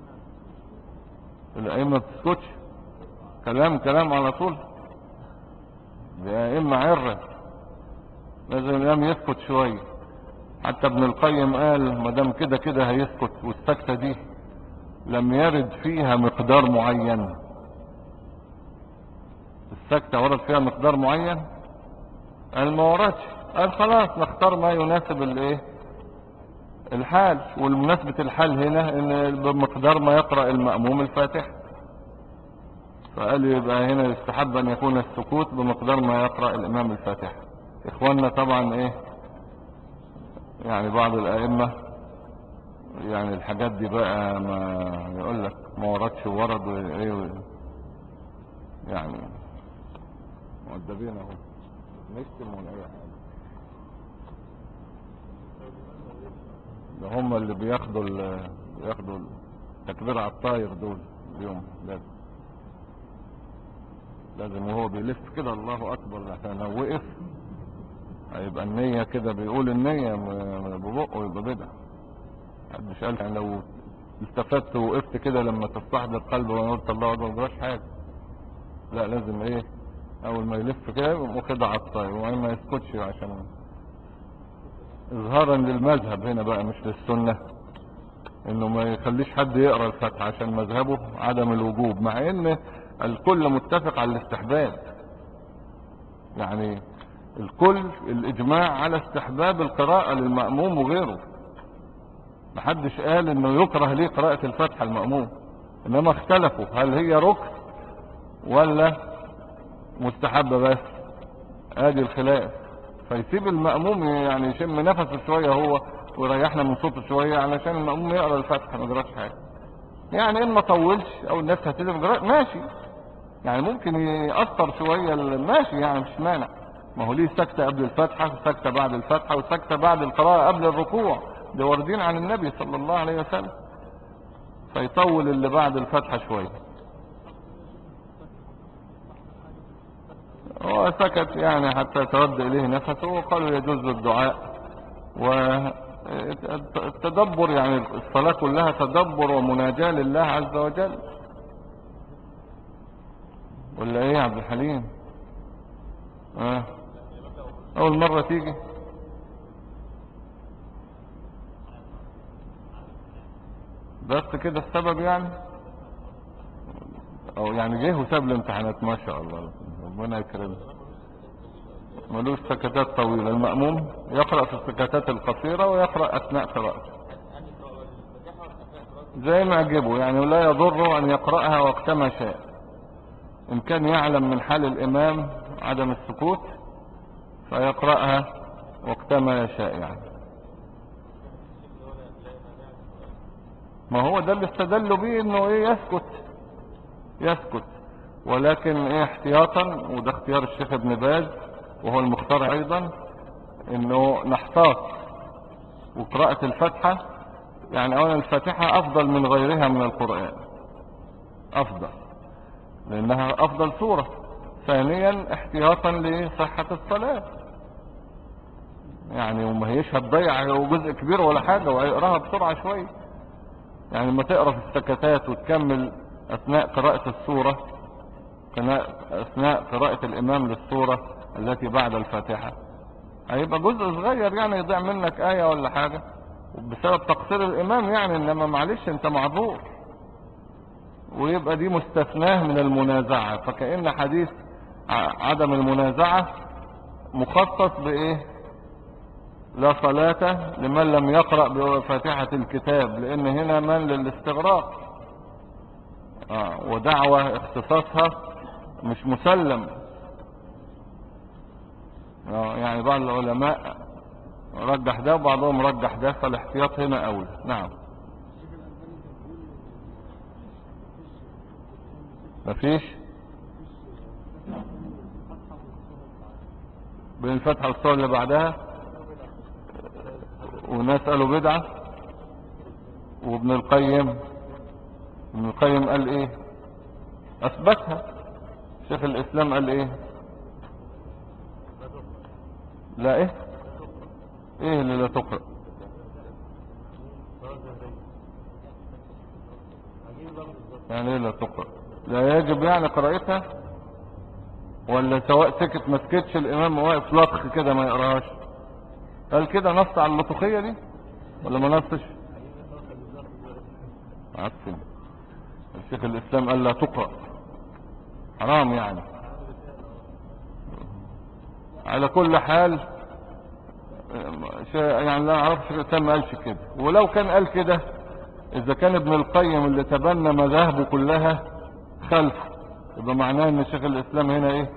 الائمة بتسكتش، كلام كلام على طول. الائمة عرة، لازم الامام يسكت شوية. حتى ابن القيم قال ما دام كده كده هيسكت، والسكتة دي لم يرد فيها مقدار معين. السكتة ورد فيها مقدار معين؟ قال ما وردش. قال خلاص نختار ما يناسب الايه الحال، والمناسبة الحال هنا ان بمقدار ما يقرأ المأموم الفاتحة. فقال يبقى هنا يستحب ان يكون السكوت بمقدار ما يقرأ الامام الفاتحة. اخواننا طبعا ايه يعني بعض الائمة يعني الحاجات دي بقى ما يقول لك ما وردش ورد ايه يعني مؤدبين اهو. نشتم ولا اي حاجة. ده هم اللي بياخدوا ال بياخدوا التكبير على الطاير دول اليوم. لازم لازم وهو بيلف كده الله اكبر، عشان لو وقف هيبقى النية كده، بيقول النية ببقه يبقى بدع. محدش قال يعني لو استفدت ووقفت كده لما تستحضر قلبه وقلت الله اكبر مجراش حاجة. لا لازم ايه، اول ما يلف كده يقوم واخدها على الطاير وما يسكتش، عشان اظهارا للمذهب هنا بقى مش للسنة، انه ما يخليش حد يقرأ الفتحة، عشان مذهبه عدم الوجوب، مع ان الكل متفق على الاستحباب. يعني الكل الاجماع على استحباب القراءة للمأموم وغيره. محدش قال انه يكره ليه قراءة الفتحة المأموم، انما اختلفوا هل هي ركن ولا مستحبة بس. ادي الخلاف. فيسيب المأموم يعني يشم نفسه شوية هو ويريحنا من صوته شوية، علشان المأموم يقرأ الفتحة ما جراش حاجة. يعني ان ما طولش او الناس هتزم ماشي، يعني ممكن يأثر شوية ماشي، يعني مش مانع. ما هو ليه سكتة قبل الفتحة وسكتة بعد الفتحة وسكتة بعد القراءة قبل الركوع، ده واردين عن النبي صلى الله عليه وسلم. فيطول اللي بعد الفتحة شوية. هو سكت يعني حتى ترد إليه نفسه، وقالوا يجوز الدعاء والتدبر، يعني الصلاة كلها تدبر ومناجاة لله عز وجل. ولا ايه يا عبد الحليم؟ اه اول مرة تيجي بس كده السبب يعني، او يعني جه وساب الامتحانات ما شاء الله ربنا يكرمه. ملوش سكتات طويلة. المأموم يقرأ في السكتات القصيرة ويقرأ اثناء قراءته زي ما عجبه يعني، ولا يضره ان يقرأها وقتما شاء، ان كان يعلم من حال الامام عدم السكوت فيقرأها وقتما يشاء يعني. ما هو ده اللي استدلوا بيه انه ايه يسكت يسكت ولكن ايه احتياطا، وده اختيار الشيخ ابن باز وهو المختار ايضا، انه نحتاط وقراءة الفاتحة. يعني اولا الفاتحة افضل من غيرها من القرآن، افضل لانها افضل سورة. ثانيا احتياطا لصحة الصلاة، يعني وما هيش هتضيع جزء كبير ولا حاجة، وهيقراها بسرعة شوية. يعني لما تقرا في السكتات وتكمل اثناء قراءة السورة، اثناء قراءة الامام للسورة التي بعد الفاتحة، هيبقى جزء صغير يعني يضيع منك آية ولا حاجة بسبب تقصير الامام يعني، انما معلش انت معذور. ويبقى دي مستثناه من المنازعة، فكأن حديث عدم المنازعة مخصص بايه؟ لا صلاة لمن لم يقرأ بفاتحة الكتاب، لان هنا من للاستغراق. آه ودعوة اختصاصها مش مسلم. آه يعني بعض العلماء رجح ده وبعضهم رجح ده، فالاحتياط هنا اولى. نعم. مفيش بين الفتحة والصورة اللي بعدها، وناس قالوا بدعة. وابن القيم ابن القيم قال ايه؟ اثبتها. شيخ الاسلام قال ايه؟ لا ايه ايه اللي لا تقرأ؟ يعني ايه لا تقرأ؟ لا يجب يعني قراءتها، ولا سواء سكت ما سكتش الامام واقف لطخ كده ما يقراهاش؟ قال كده نص على اللطخية دي ولا ما نصش؟ عفوا. الشيخ الاسلام قال لا تقرأ، حرام يعني. على كل حال يعني لا اعرف الشيخ الاسلام ما قالش كده، ولو كان قال كده اذا كان ابن القيم اللي تبنى مذاهبه كلها خلفه، يبقى معناه ان الشيخ الاسلام هنا ايه؟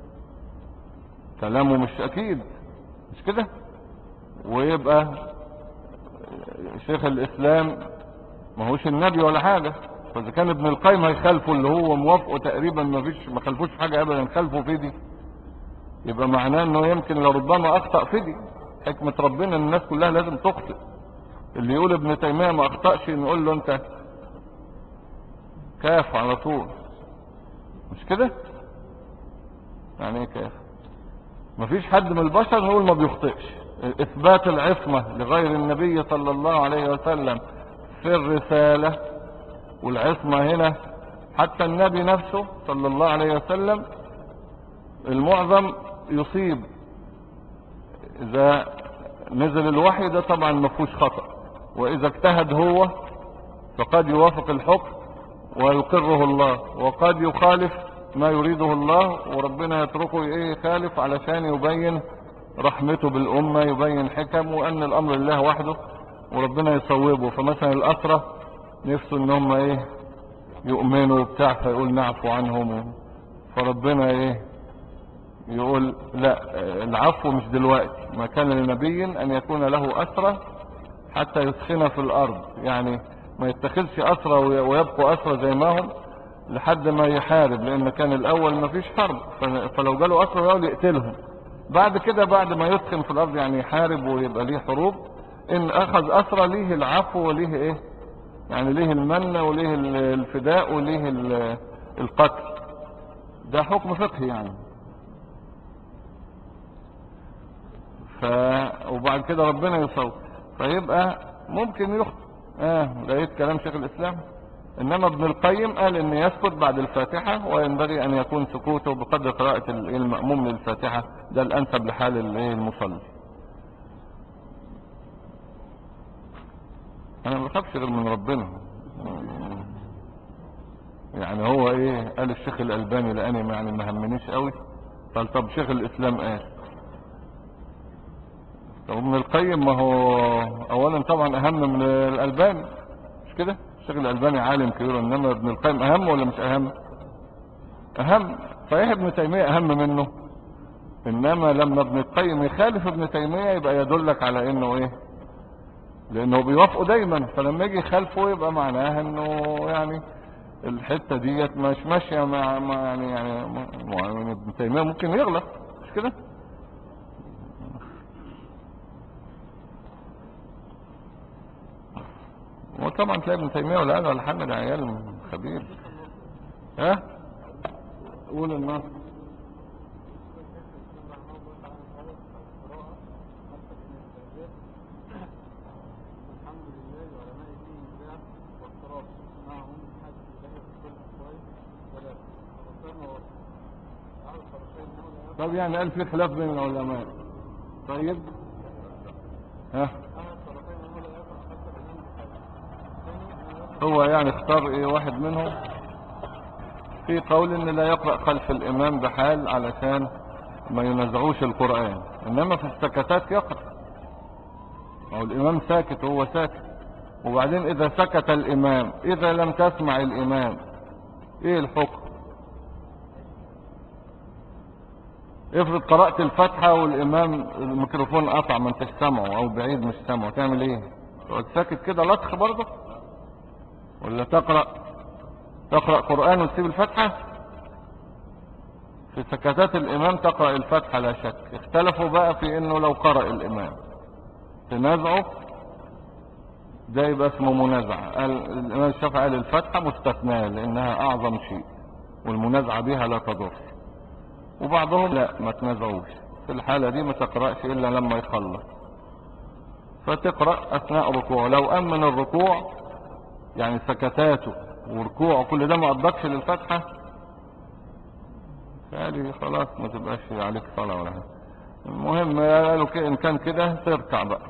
كلامه مش اكيد، مش كده؟ ويبقى شيخ الاسلام ما هوش النبي ولا حاجة. فاذا كان ابن القيم هيخلفه اللي هو موافقه تقريبا، ما فيش ما خلفوش حاجة ابدا خلفه في دي، يبقى معناه انه يمكن لربما اخطأ في دي. حكمة ربنا ان الناس كلها لازم تخطئ. اللي يقول ابن تيمية ما اخطأش نقول له انت كاف على طول، مش كده؟ يعني ايه كاف؟ مفيش حد من البشر نقول ما بيخطئش. اثبات العصمة لغير النبي صلى الله عليه وسلم في الرسالة، والعصمة هنا حتى النبي نفسه صلى الله عليه وسلم المعظم يصيب. اذا نزل الوحي ده طبعا ما فيهوش خطأ، واذا اجتهد هو فقد يوافق الحكم ويقره الله، وقد يخالف ما يريده الله وربنا يتركه ايه يخالف علشان يبين رحمته بالأمة، يبين حكم وان الامر لله وحده وربنا يصوبه. فمثلا الاسرة نفسه ان هم ايه يؤمنوا وبتاع فيقول نعفو عنهم، فربنا ايه يقول لا العفو مش دلوقتي، ما كان لنبي ان يكون له اسرة حتى يسخن في الارض، يعني ما يتخذش اسرة ويبقوا اسرة زي ما هم لحد ما يحارب، لان كان الاول ما فيش حرب، فلو جاله اسرة يقول يقتلهم. بعد كده بعد ما يسخن في الارض يعني يحارب ويبقى ليه حروب، ان اخذ اسرة ليه العفو وليه ايه يعني ليه المن وليه الفداء وليه القتل. ده حكم فقهي يعني. ف وبعد كده ربنا يصوب، فيبقى ممكن يخطئ. اه لقيت كلام شيخ الاسلام. انما ابن القيم قال ان يسكت بعد الفاتحة، وينبغي ان يكون سكوته بقدر قراءة المأموم للفاتحة، ده الانسب لحال المصلي. انا ما بخافش غير من ربنا. يعني هو ايه قال الشيخ الالباني لاني يعني ما همنيش قوي، قال طب شيخ الاسلام قال. طب ابن القيم ما هو اولا طبعا اهم من الالباني، مش كده؟ الشيخ الالباني عالم كبير، انما ابن القيم اهم ولا مش اهم؟ اهم. صحيح ابن تيمية اهم منه، انما لما ابن القيم يخالف ابن تيمية يبقى يدلك على انه ايه، لانه بيوافقه دايما، فلما يجي يخالفه يبقى معناها انه يعني الحتة ديت مش ماشية مع, مع يعني يعني مع ابن تيمية ممكن يغلط، مش كده؟ وطبعا تلاقي ابن تيمية ولا انا ولا حمد عيال خبير. ها قول النص. طب يعني قال في خلاف بين العلماء. طيب ها هو يعني اختار ايه واحد منهم. في قول ان لا يقرأ خلف الامام بحال علشان ما ينزعوش القرآن، انما في السكتات يقرأ. او الامام ساكت وهو ساكت، وبعدين اذا سكت الامام اذا لم تسمع الامام ايه الحكم؟ افرض قرأت الفاتحة والامام الميكروفون قطع ما انتش سامعه او بعيد مش سامعه، تعمل ايه؟ تقعد ساكت كده لطخ برضه، ولا تقرأ تقرأ قرآن وتسيب الفاتحة؟ في سكتات الامام تقرأ الفاتحة لا شك. اختلفوا بقى في انه لو قرأ الامام تنازعه، ده يبقى اسمه منازعة. قال الامام الشافعي قال الفاتحة مستثناة لانها اعظم شيء والمنازعة بها لا تضر، وبعضهم لا ما تنازعوش في الحالة دي، ما تقرأش الا لما يخلص، فتقرأ اثناء ركوعه. لو امن الركوع يعني سكتاته وركوعه كل ده ما قضكش للفاتحة، فهذه خلاص ما تبقاش عليك صلاة ولا حاجة. المهم قالوا ان كان كده تركع بقى،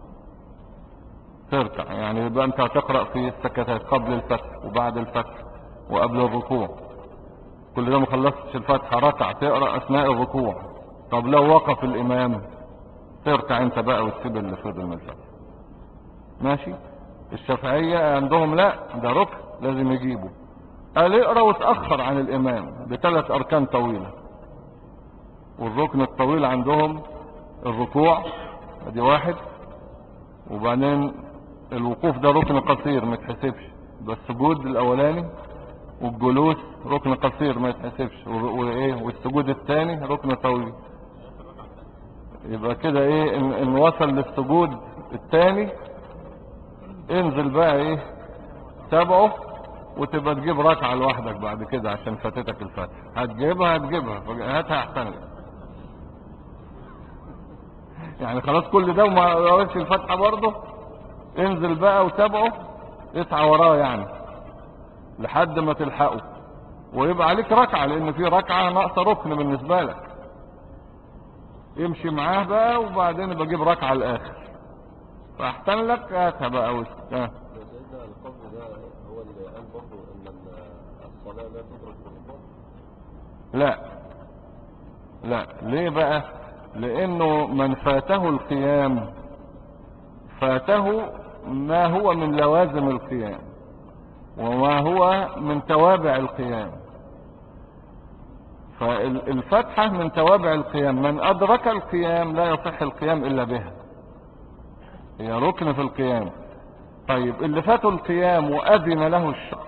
تركع يعني يبقى انت هتقرأ في السكتات قبل الفتح وبعد الفتح وقبل الركوع، كل ده ما خلصتش الفتحة ركع تقرأ اثناء الركوع. طب لو وقف الامام تركع انت بقى وتسيب اللي فضل من الفتح. ماشي. الشافعية عندهم لا ده ركن لازم يجيبه، قال اقرأ وتأخر عن الامام بثلاث اركان طويلة، والركن الطويل عندهم الركوع ادي واحد، وبعدين الوقوف ده ركن قصير ما يتحسبش، بس السجود الاولاني والجلوس ركن قصير ما يتحسبش، وايه والسجود الثاني ركن طويل، يبقى كده ايه، ان, إن وصل للسجود الثاني انزل بقى ايه تابعه، وتبقى تجيب ركعة لوحدك بعد كده عشان فاتتك الفتح. هتجيبها هتجيبها هاتها احسن لك. يعني خلاص كل ده وما قريتش الفتحة برضه، انزل بقى وتابعه، اسعى وراه يعني لحد ما تلحقه، ويبقى عليك ركعة، لان في ركعة ناقصة ركن بالنسبة لك. امشي معاه بقى وبعدين بجيب ركعة الاخر، فاحسن لك هاتها بقى وست... آه. سيدنا القول ده هو اللي قال برضه ان الصلاة لا تدرك بالركوع. لا لا، ليه بقى؟ لانه من فاته القيام فاته ما هو من لوازم القيام وما هو من توابع القيام. فالفتحة من توابع القيام، من أدرك القيام لا يصح القيام إلا بها، هي ركن في القيام. طيب اللي فاته القيام وأذن له الشرع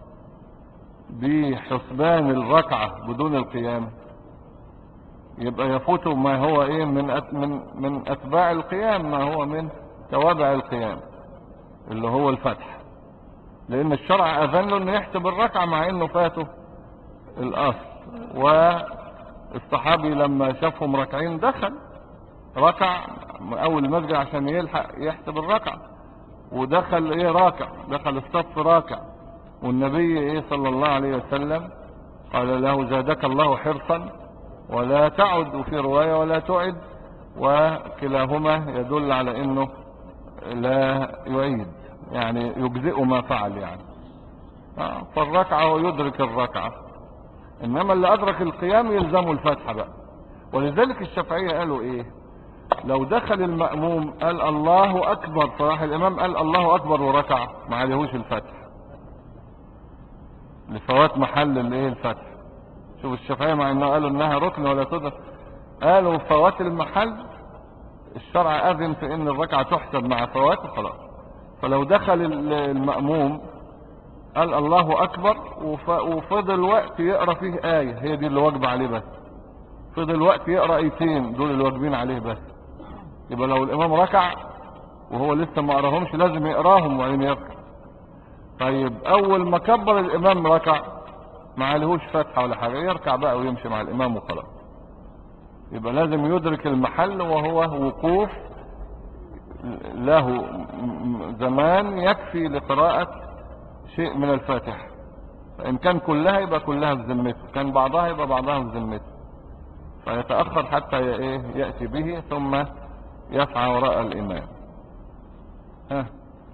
بحسبان الركعة بدون القيام، يبقى يفوته ما هو ايه من أت من من أتباع القيام، ما هو من توابع القيام اللي هو الفتح، لأن الشرع أذن له إنه يحسب الركعة مع إنه فاته الأصل. والصحابي لما شافهم ركعين دخل ركع اول المسجد عشان يلحق يحسب الركعة، ودخل ايه راكع، دخل الصف راكع، والنبي ايه صلى الله عليه وسلم قال له زادك الله حرصا ولا تعد، وفي رواية ولا تعد، وكلاهما يدل على انه لا يعيد، يعني يجزئ ما فعل يعني. فالركعة ويدرك الركعة، انما اللي ادرك القيام يلزمه الفتحة بقى. ولذلك الشافعية قالوا ايه، لو دخل المأموم قال الله اكبر فراح الامام قال الله اكبر وركع، ما عليهوش الفتح لفوات محل الايه الفتح. شوف الشافعية مع انه قالوا انها ركن ولا تدرك، قالوا فوات المحل الشرع اذن في ان الركعة تحسب مع فواته خلاص. فلو دخل المأموم قال الله اكبر وفضل وقت يقرأ فيه آية، هي دي اللي واجب عليه بس، فضل وقت يقرأ ايتين دول اللي واجبين عليه بس، يبقى لو الامام ركع وهو لسه ما قراهمش لازم يقراهم وبعدين يركع. طيب اول ما كبر الامام ركع ما عليهوش فتحة ولا حاجة، يركع بقى ويمشي مع الامام وخلاص. يبقى لازم يدرك المحل وهو وقوف له زمان يكفي لقراءة شيء من الفاتحة، فإن كان كلها يبقى كلها في ذمته، كان بعضها يبقى بعضها في ذمته، فيتأخر حتى يأتي به ثم يسعى وراء الإمام. ها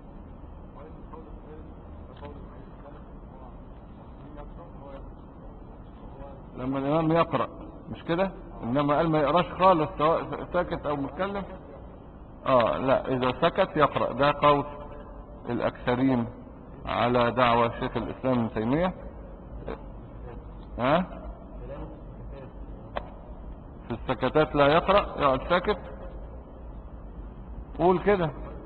لما الإمام يقرأ مش كده، إنما قال ما يقراش خالص سواء ساكت أو متكلم. آه لا، إذا سكت يقرأ، ده قول الأكثرين على دعوة شيخ الإسلام ابن تيمية. ها في السكتات لا يقرأ، يقعد ساكت. قول كده.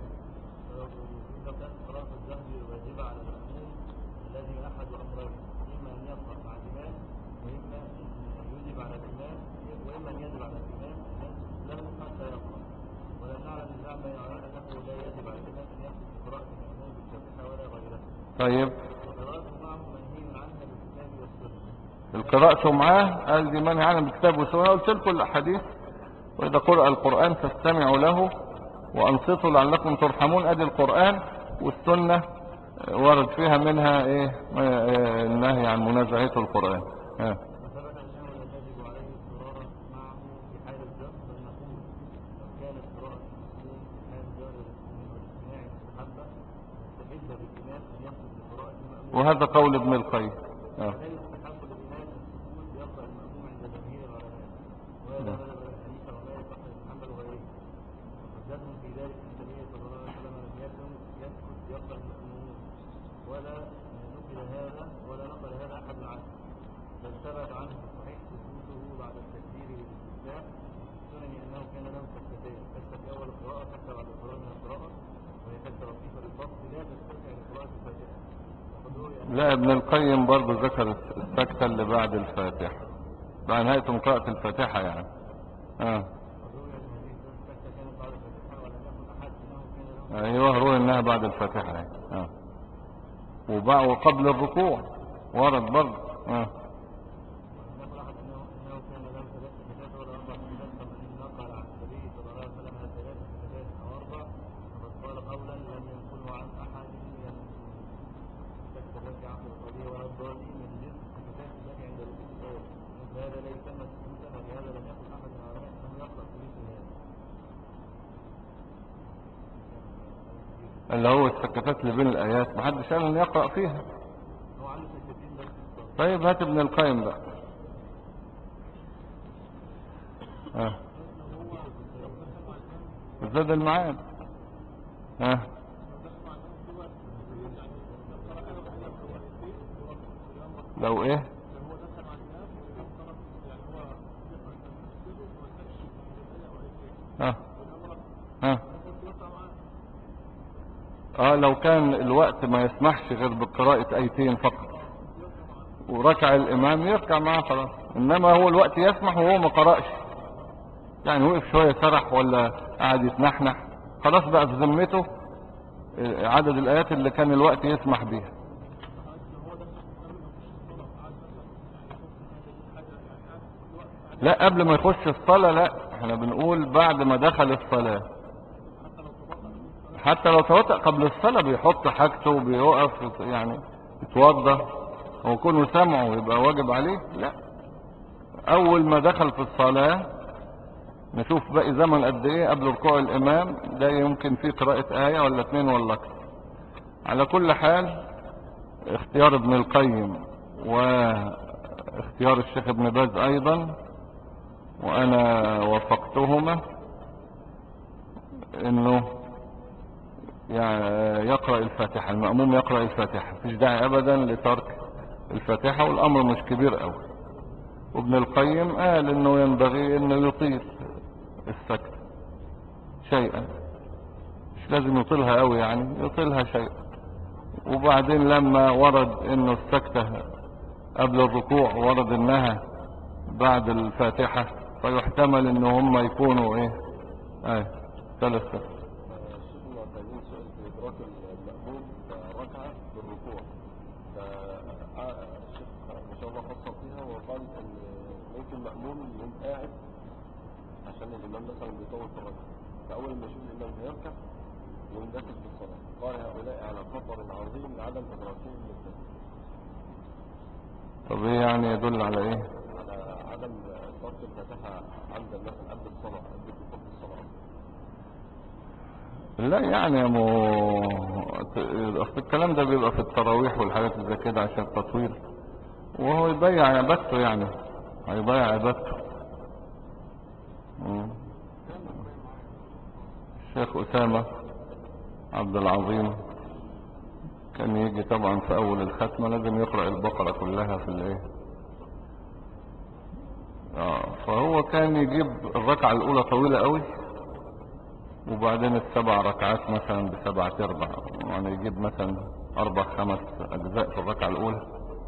طيب القراءة معاه قال دي منهي عنها بالكتاب والسنة. قلت لكم الأحاديث وإذا قرأ القرآن فاستمعوا له وأنصتوا لعلكم ترحمون، أدي القرآن والسنة ورد فيها منها إيه النهي عن منازعة القرآن. ها وهذا قول ابن القيم. اه لا، ابن القيم برضه ذكر السكتة اللي بعد الفاتحة، بعد نهاية قراءة الفاتحة يعني. اه ايوه روي انها بعد الفاتحة يعني. اه وبع- وقبل الركوع ورد برضه. اه نقل أحد أنه أنه كان له ثلاث سجدات ولا أربع سجدات، فمن نقل عن النبي صلى الله عليه وسلم ثلاث سجدات أو أربع فقد قال قولا لم ينقله عن أحد من المسلمين. كالصلاة عقب القضية ولا الضالين من جنس السجدات التي عند الركوع، مثل هذا لا يسمى سجودا، ولهذا لم يقل أحد من العلماء أنه يقرأ في مثل هذا. اللي هو السكتات اللي بين الآيات محدش قال ان يقرأ فيها. هو عنده سجدتين بس في الصلاة. طيب هات ابن القيم بقى. اه زاد المعاد. اه لو ايه اه اه اه لو كان الوقت ما يسمحش غير بقراءة ايتين فقط وركع الامام يركع معاه خلاص، انما هو الوقت يسمح وهو ما قرأش، يعني وقف شوية سرح ولا قعد يتنحنح، خلاص بقى في ذمته عدد الايات اللي كان الوقت يسمح بيها. لا قبل ما يخش الصلاة، لا احنا بنقول بعد ما دخل الصلاة، حتى لو توضأ قبل الصلاة بيحط حاجته وبيوقف يعني يتوضى، هو كونه سمعه يبقى واجب عليه؟ لا، اول ما دخل في الصلاة نشوف باقي زمن قد ايه قبل ركوع الامام، ده يمكن فيه قراءة آية ولا اتنين ولا اكتر. على كل حال اختيار ابن القيم واختيار الشيخ ابن باز ايضا وانا وافقتهما انه يعني يقرأ الفاتحة، المأموم يقرأ الفاتحة، مفيش داعي ابدا لترك الفاتحة والامر مش كبير قوي. وابن القيم قال انه ينبغي انه يطيل السكت شيئا، مش لازم يطيلها قوي يعني، يطيلها شيئا. وبعدين لما ورد انه السكتة قبل الركوع ورد انها بعد الفاتحة، فيحتمل ان هم يكونوا ايه ايه ثلاث سكت. الشيخ عايزين سؤال في إدراك المأموم ركعة بالركوع، فالشيخ ما شاء الله فصل فيها وقال إن ممكن مأموم يقوم قاعد عشان الإمام مثلا بيطول في الركعة، فأول ما يشوف الإمام هيركع ويندفع في الصلاة، قال هؤلاء على خطر عظيم لعدم إدراكهم للذات. طب ايه يعني يدل على ايه؟ على عدم ترك الفاتحة عمدا مثلا قبل الصلاة، قبل الدخول في الصلاة أصلا. لا يعني يا مو اصل الكلام ده بيبقى في التراويح والحاجات اللي زي كده عشان التطويل، وهو يضيع عبادته، يعني هيضيع عبادته. مم. الشيخ أسامة عبد العظيم كان يجي طبعا في اول الختمة لازم يقرأ البقرة كلها في الايه، اه فهو كان يجيب الركعة الاولى طويلة قوي، وبعدين السبع ركعات مثلا بسبعة اربع، يعني يجيب مثلا اربع خمس اجزاء في الركعة الاولى،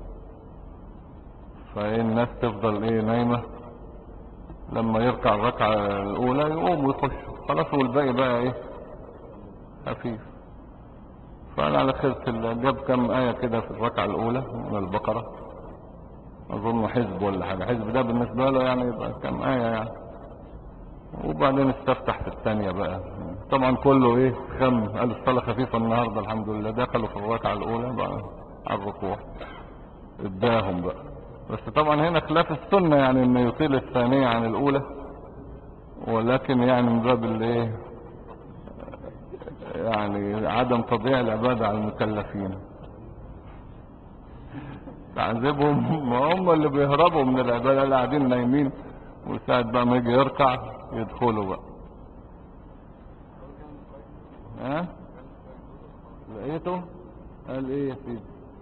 فايه الناس تفضل ايه نايمة، لما يركع الركعة الاولى يقوم ويخش خلاص، والباقي بقى ايه خفيف. فانا على خيرة الله جاب كم آية كده في الركعة الاولى من البقرة، اظن حزب ولا حاجة، حزب ده بالنسبة له يعني يبقى كم آية يعني، وبعدين استفتح في الثانية بقى، طبعا كله ايه خم، قال الصلاة خفيفة النهاردة الحمد لله، دخلوا في الركعة الاولى بقى على الركوع اداهم بقى. بس طبعا هنا خلاف السنة يعني انه يطيل الثانية عن الاولى، ولكن يعني من باب الايه يعني عدم تضييع العبادة على المكلفين، تعذبهم، ما هم اللي بيهربوا من العبادة اللي قاعدين نايمين، وساعة بقى ما يجي يركع يدخلوا بقى. ها لقيته قال ايه يا سيدي؟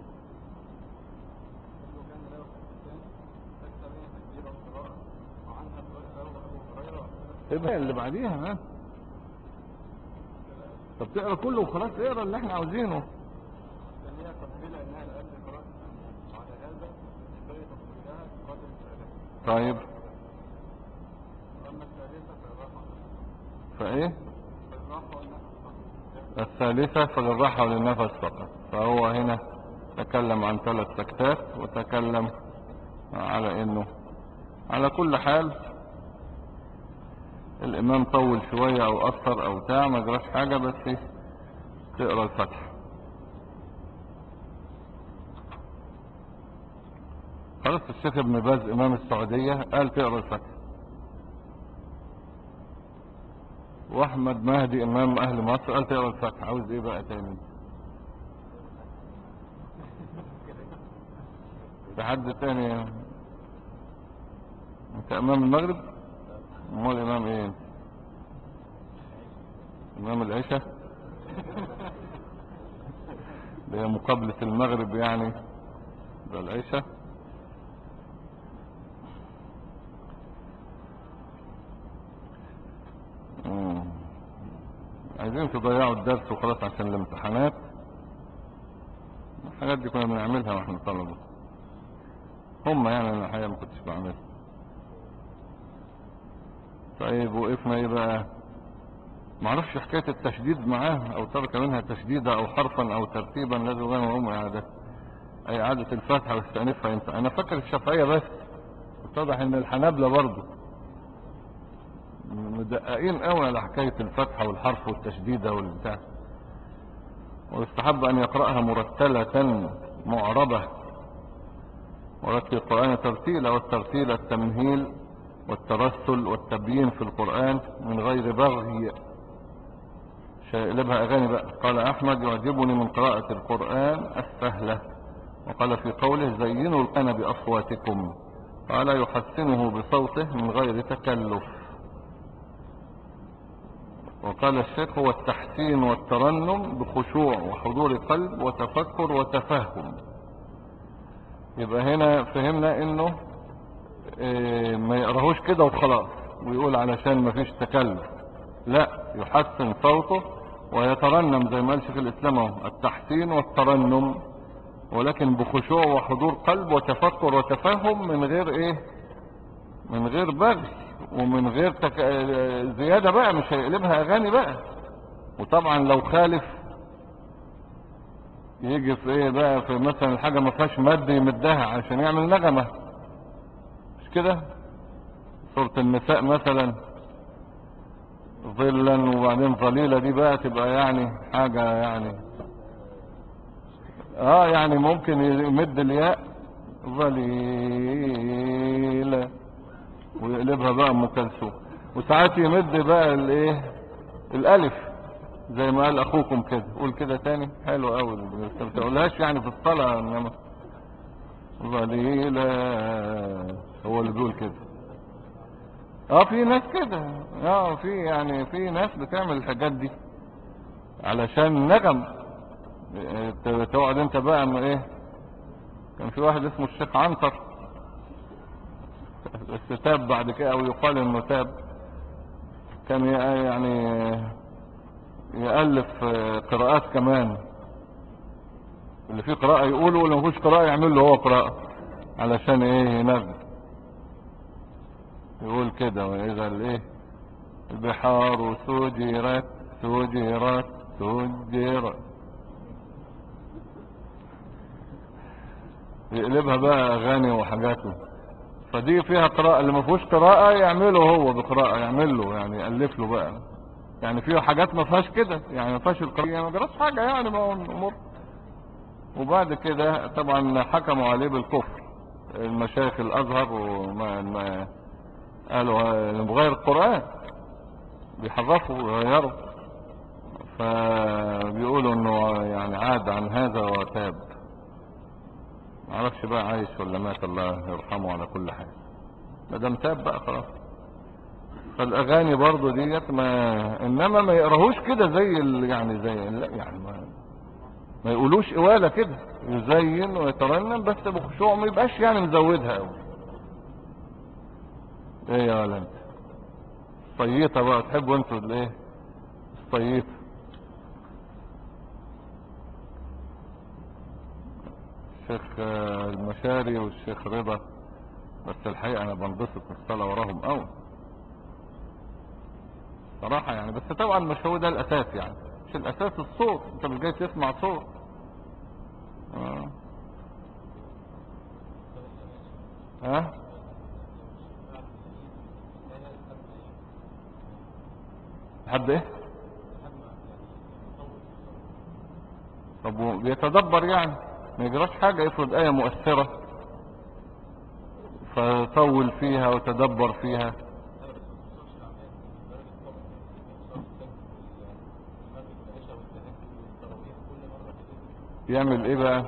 ايه اللي بعديها؟ ها طب تقرا كله وخلاص، اقرا اللي احنا عاوزينه. طيب فايه الثالثة فللراحة وللنفس فقط. فهو هنا تكلم عن ثلاث سكتات وتكلم على انه على كل حال الامام طول شوية او اكثر او بتاع ما جراش حاجة، بس تقرأ الفتح. خلاص الشيخ ابن باز امام السعودية قال تقرأ الفتح، واحمد مهدي امام اهل مصر قال تقرأ الفتح. عاوز ايه بقى تاني؟ في حد تاني؟ انت امام المغرب؟ امال امام ايه؟ امام العشاء اللي هي مقابلة المغرب يعني، ده العشاء. مم. عايزين تضيعوا الدرس وخلاص عشان الامتحانات. الحاجات دي كنا بنعملها واحنا طلبة، هم يعني انا الحقيقة ما كنتش بعملها. طيب وقفنا ايه بقى؟ معرفش حكاية التشديد معاه او ترك منها تشديدا او حرفا او ترتيبا لازم غير هم اعادة اي اعادة الفاتحة واستئنافها ينفع. انا فاكر الشافعية بس، اتضح ان الحنابلة برضو مدققين قوي على حكاية الفتحة والحرف والتشديدة والبتاع. ويستحب ان يقرأها مرتلة معربة، ورتل القرآن ترتيلا، والترتيل التمهيل والترسل والتبيين في القرآن من غير بغي. شايقلبها اغاني بقى. قال احمد يعجبني من قراءة القرآن السهلة. وقال في قوله زينوا القرآن باصواتكم، قال يحسنه بصوته من غير تكلف. وقال الشيخ هو التحسين والترنم بخشوع وحضور قلب وتفكر وتفهم. يبقى هنا فهمنا انه إيه ما يقراهوش كده وخلاص ويقول علشان ما فيش تكلف، لا، يحسن صوته ويترنم زي ما قال شيخ الاسلام اهو، التحسين والترنم، ولكن بخشوع وحضور قلب وتفكر وتفهم، من غير ايه، من غير بغي ومن غير تك... زيادة بقى، مش هيقلبها اغاني بقى. وطبعا لو خالف يجي في ايه بقى، في مثلا الحاجة ما فيهاش مد يمدها عشان يعمل نغمة، مش كده؟ سورة النساء مثلا ظلا وبعدين ظليلة، دي بقى تبقى يعني حاجة يعني اه يعني ممكن يمد الياء ظليلة ويقلبها بقى ام كلثوم. وساعات يمد بقى الايه الالف زي ما قال اخوكم كده. قول كده تاني، حلو قوي، بس ما تقولهاش يعني في الصلاة، انما ظليلة هو اللي بيقول كده. اه في ناس كده، اه في يعني في ناس بتعمل الحاجات دي علشان نغم. تقعد انت بقى اما ايه، كان في واحد اسمه الشيخ عنتر بس تاب بعد كده، او يقال انه تاب، كان يعني يألف قراءات كمان، اللي فيه قراءة يقوله واللي مفيش قراءة يعمل له هو قراءة علشان ايه ينغم. يقول كده واذا الايه البحار سجرت سجرت سجرت، يقلبها بقى اغاني وحاجاته. فدي فيها قراءة، اللي ما فيهوش قراءة يعمله هو بقراءة، يعمل له يعني يألف له بقى. يعني فيه حاجات ما فيهاش كده، يعني ما فيهاش القراءة، يعني ما جراش حاجة يعني، ما هو الامور. وبعد كده طبعا حكموا عليه بالكفر المشايخ الازهر، وما ما قالوا بغير القرآن، بيحرفوا ويغيروا، فبيقولوا انه يعني عاد عن هذا وتاب. معرفش بقى عايش ولا مات، الله يرحمه على كل حال. ما دام تاب بقى خلاص. فالاغاني برضو ديت ما انما ما يقراهوش كده زي ال... يعني زي لا يعني ما, ما يقولوش قواله كده، يزين ويترنم بس بخشوع، ما يبقاش يعني مزودها قوي. ايه يا ولد طيطه بقى، تحبوا انتوا الايه الطيطه؟ الشيخ المشاري والشيخ رضا، بس الحقيقه انا بنبسط من الصلاه وراهم قوي صراحه يعني. بس طبعا مش هو ده الاساس يعني، مش الاساس الصوت، انت مش جاي تسمع صوت. اه ها حد ايه؟ طب و- بيتدبر يعني، ما يجراش حاجة. يفرض آية مؤثرة فطول فيها وتدبر فيها. يعمل ايه بقى؟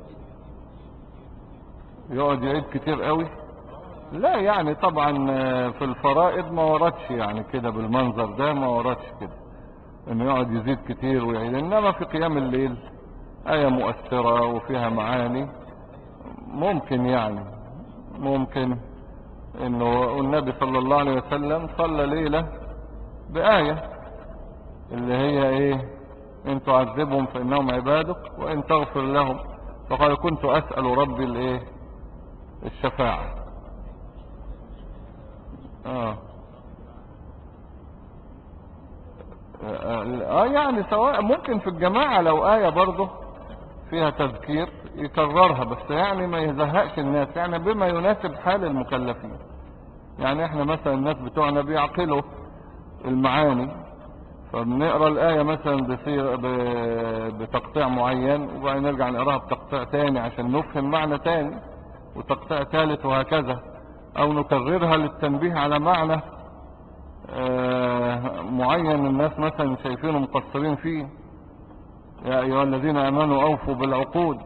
يقعد يعيد كتير قوي؟ لا يعني طبعا آه، في الفرائض ما وردش يعني كده بالمنظر ده، ما وردش كده انه يقعد يزيد كتير ويعيد. انما في قيام الليل آية مؤثرة وفيها معاني ممكن يعني، ممكن انه النبي صلى الله عليه وسلم صلى ليلة بآية اللي هي ايه؟ ان تعذبهم فانهم عبادك وان تغفر لهم. فقال كنت اسأل ربي الايه؟ الشفاعة. اه اه آه، يعني سواء ممكن في الجماعة لو آية برضه فيها تذكير يكررها، بس يعني ما يزهقش الناس، يعني بما يناسب حال المكلفين. يعني احنا مثلا الناس بتوعنا بيعقلوا المعاني، فبنقرا الآية مثلا بصيغ ب- بتقطيع معين، وبعدين نرجع نقراها بتقطيع تاني عشان نفهم معنى تاني، وتقطيع ثالث وهكذا، او نكررها للتنبيه على معنى آه، معين الناس مثلا شايفينه مقصرين فيه. يا ايها الذين امنوا اوفوا بالعقود.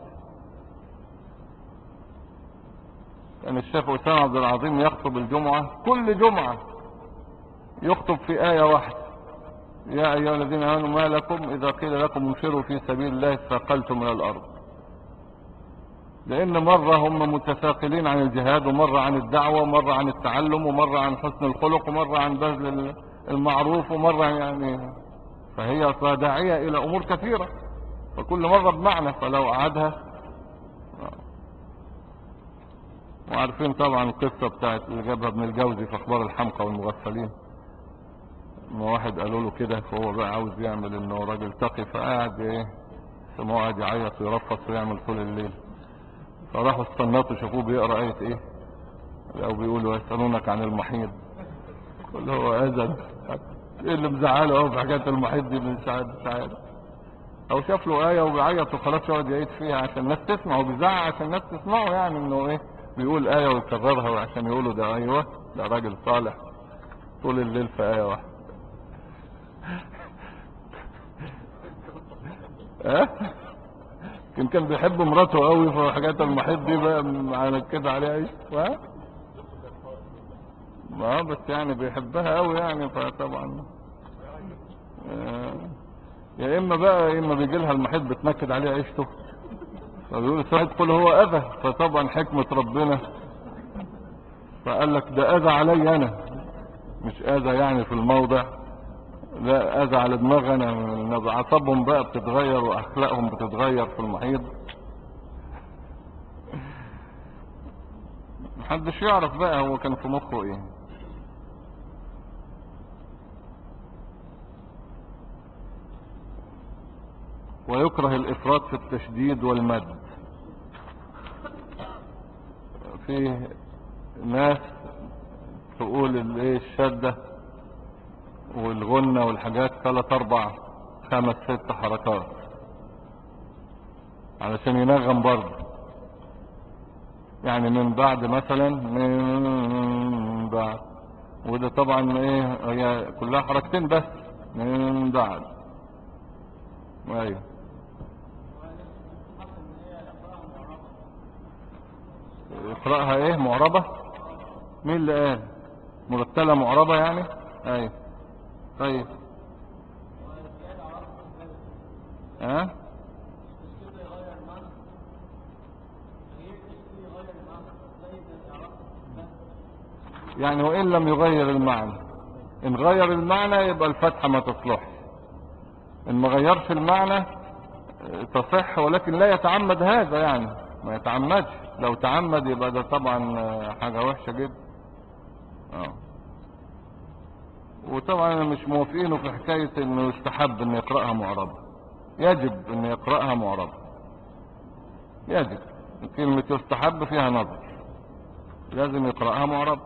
كان الشيخ اسامه عبد العظيم يخطب الجمعه، كل جمعه يخطب في ايه واحده: يا ايها الذين امنوا ما لكم اذا قيل لكم انفروا في سبيل الله اثاقلتم من الارض. لان مرة هم متثاقلين عن الجهاد، ومرة عن الدعوة، ومرة عن التعلم، ومرة عن حسن الخلق، ومرة عن بذل المعروف، ومرة يعني، فهي أصلا داعية الى امور كثيرة، فكل مرة بمعنى. فلو قعدها، وعارفين طبعا القصة بتاعت اللي جابها ابن الجوزي في اخبار الحمقى والمغفلين، ما واحد قالوا له كده، فهو بقى عاوز يعمل انه راجل تقي، فقعد ايه، سموه قاعد يعيط ويرفص ويعمل طول الليل. فراحوا استنطوا شافوه بيقرا ايه ايه، او بيقولوا يسألونك عن المحيض، قل هو اذن. ايه اللي مزعله اهو في حكايه المحيض دي من ساعه ساعات، او شاف له ايه وبيعيط وخلاص يقعد يعيد فيها عشان الناس تسمع، وبيزعق عشان الناس تسمعه، يعني انه ايه، بيقول ايه ويكررها وعشان يقولوا ده ايوه ده راجل صالح طول الليل في ايه واحده. اه كان كان بيحب مراته قوي، فحاجات المحيط دي بقى على كده عليها ايش ها؟ ما بس يعني بيحبها قوي يعني، فطبعا آه، يا اما بقى يا اما بيجي لها المحيط بتنكد عليه عيشته، فبيقول سعيد قل هو اذى، فطبعا حكمة ربنا فقال لك ده اذى علي انا، مش اذى يعني في الموضع، لا اذى على دماغنا. إن اعصابهم بقى بتتغير واخلاقهم بتتغير في المحيط، محدش يعرف بقى هو كان في مخه ايه. ويكره الافراط في التشديد والمد. في ناس تقول الايه الشدة والغنة والحاجات ثلاث اربع خمس ست حركات علشان ينغم برضه، يعني من بعد مثلا، من بعد، وده طبعا ايه هي كلها حركتين بس، من بعد. ايوه اقرأها ايه معربة؟ مين اللي قال مرتلة معربة يعني؟ ايوه طيب ها أه؟ يعني وإن لم يغير المعنى، إن غير المعنى يبقى الفتحة ما تصلحش، إن ما غيرش المعنى تصح، ولكن لا يتعمد هذا، يعني ما يتعمدش. لو تعمد يبقى ده طبعا حاجة وحشة جدا. اه وطبعا انا مش موافقينه في حكاية انه يستحب انه يقرأها معربة. يجب انه يقرأها معربة، يجب. كلمة يستحب فيها نظر، لازم يقرأها معربة.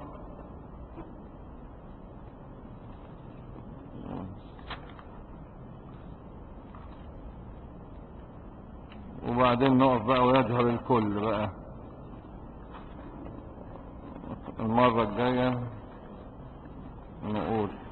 وبعدين نقف بقى ويجهر الكل بقى المرة الجاية نقول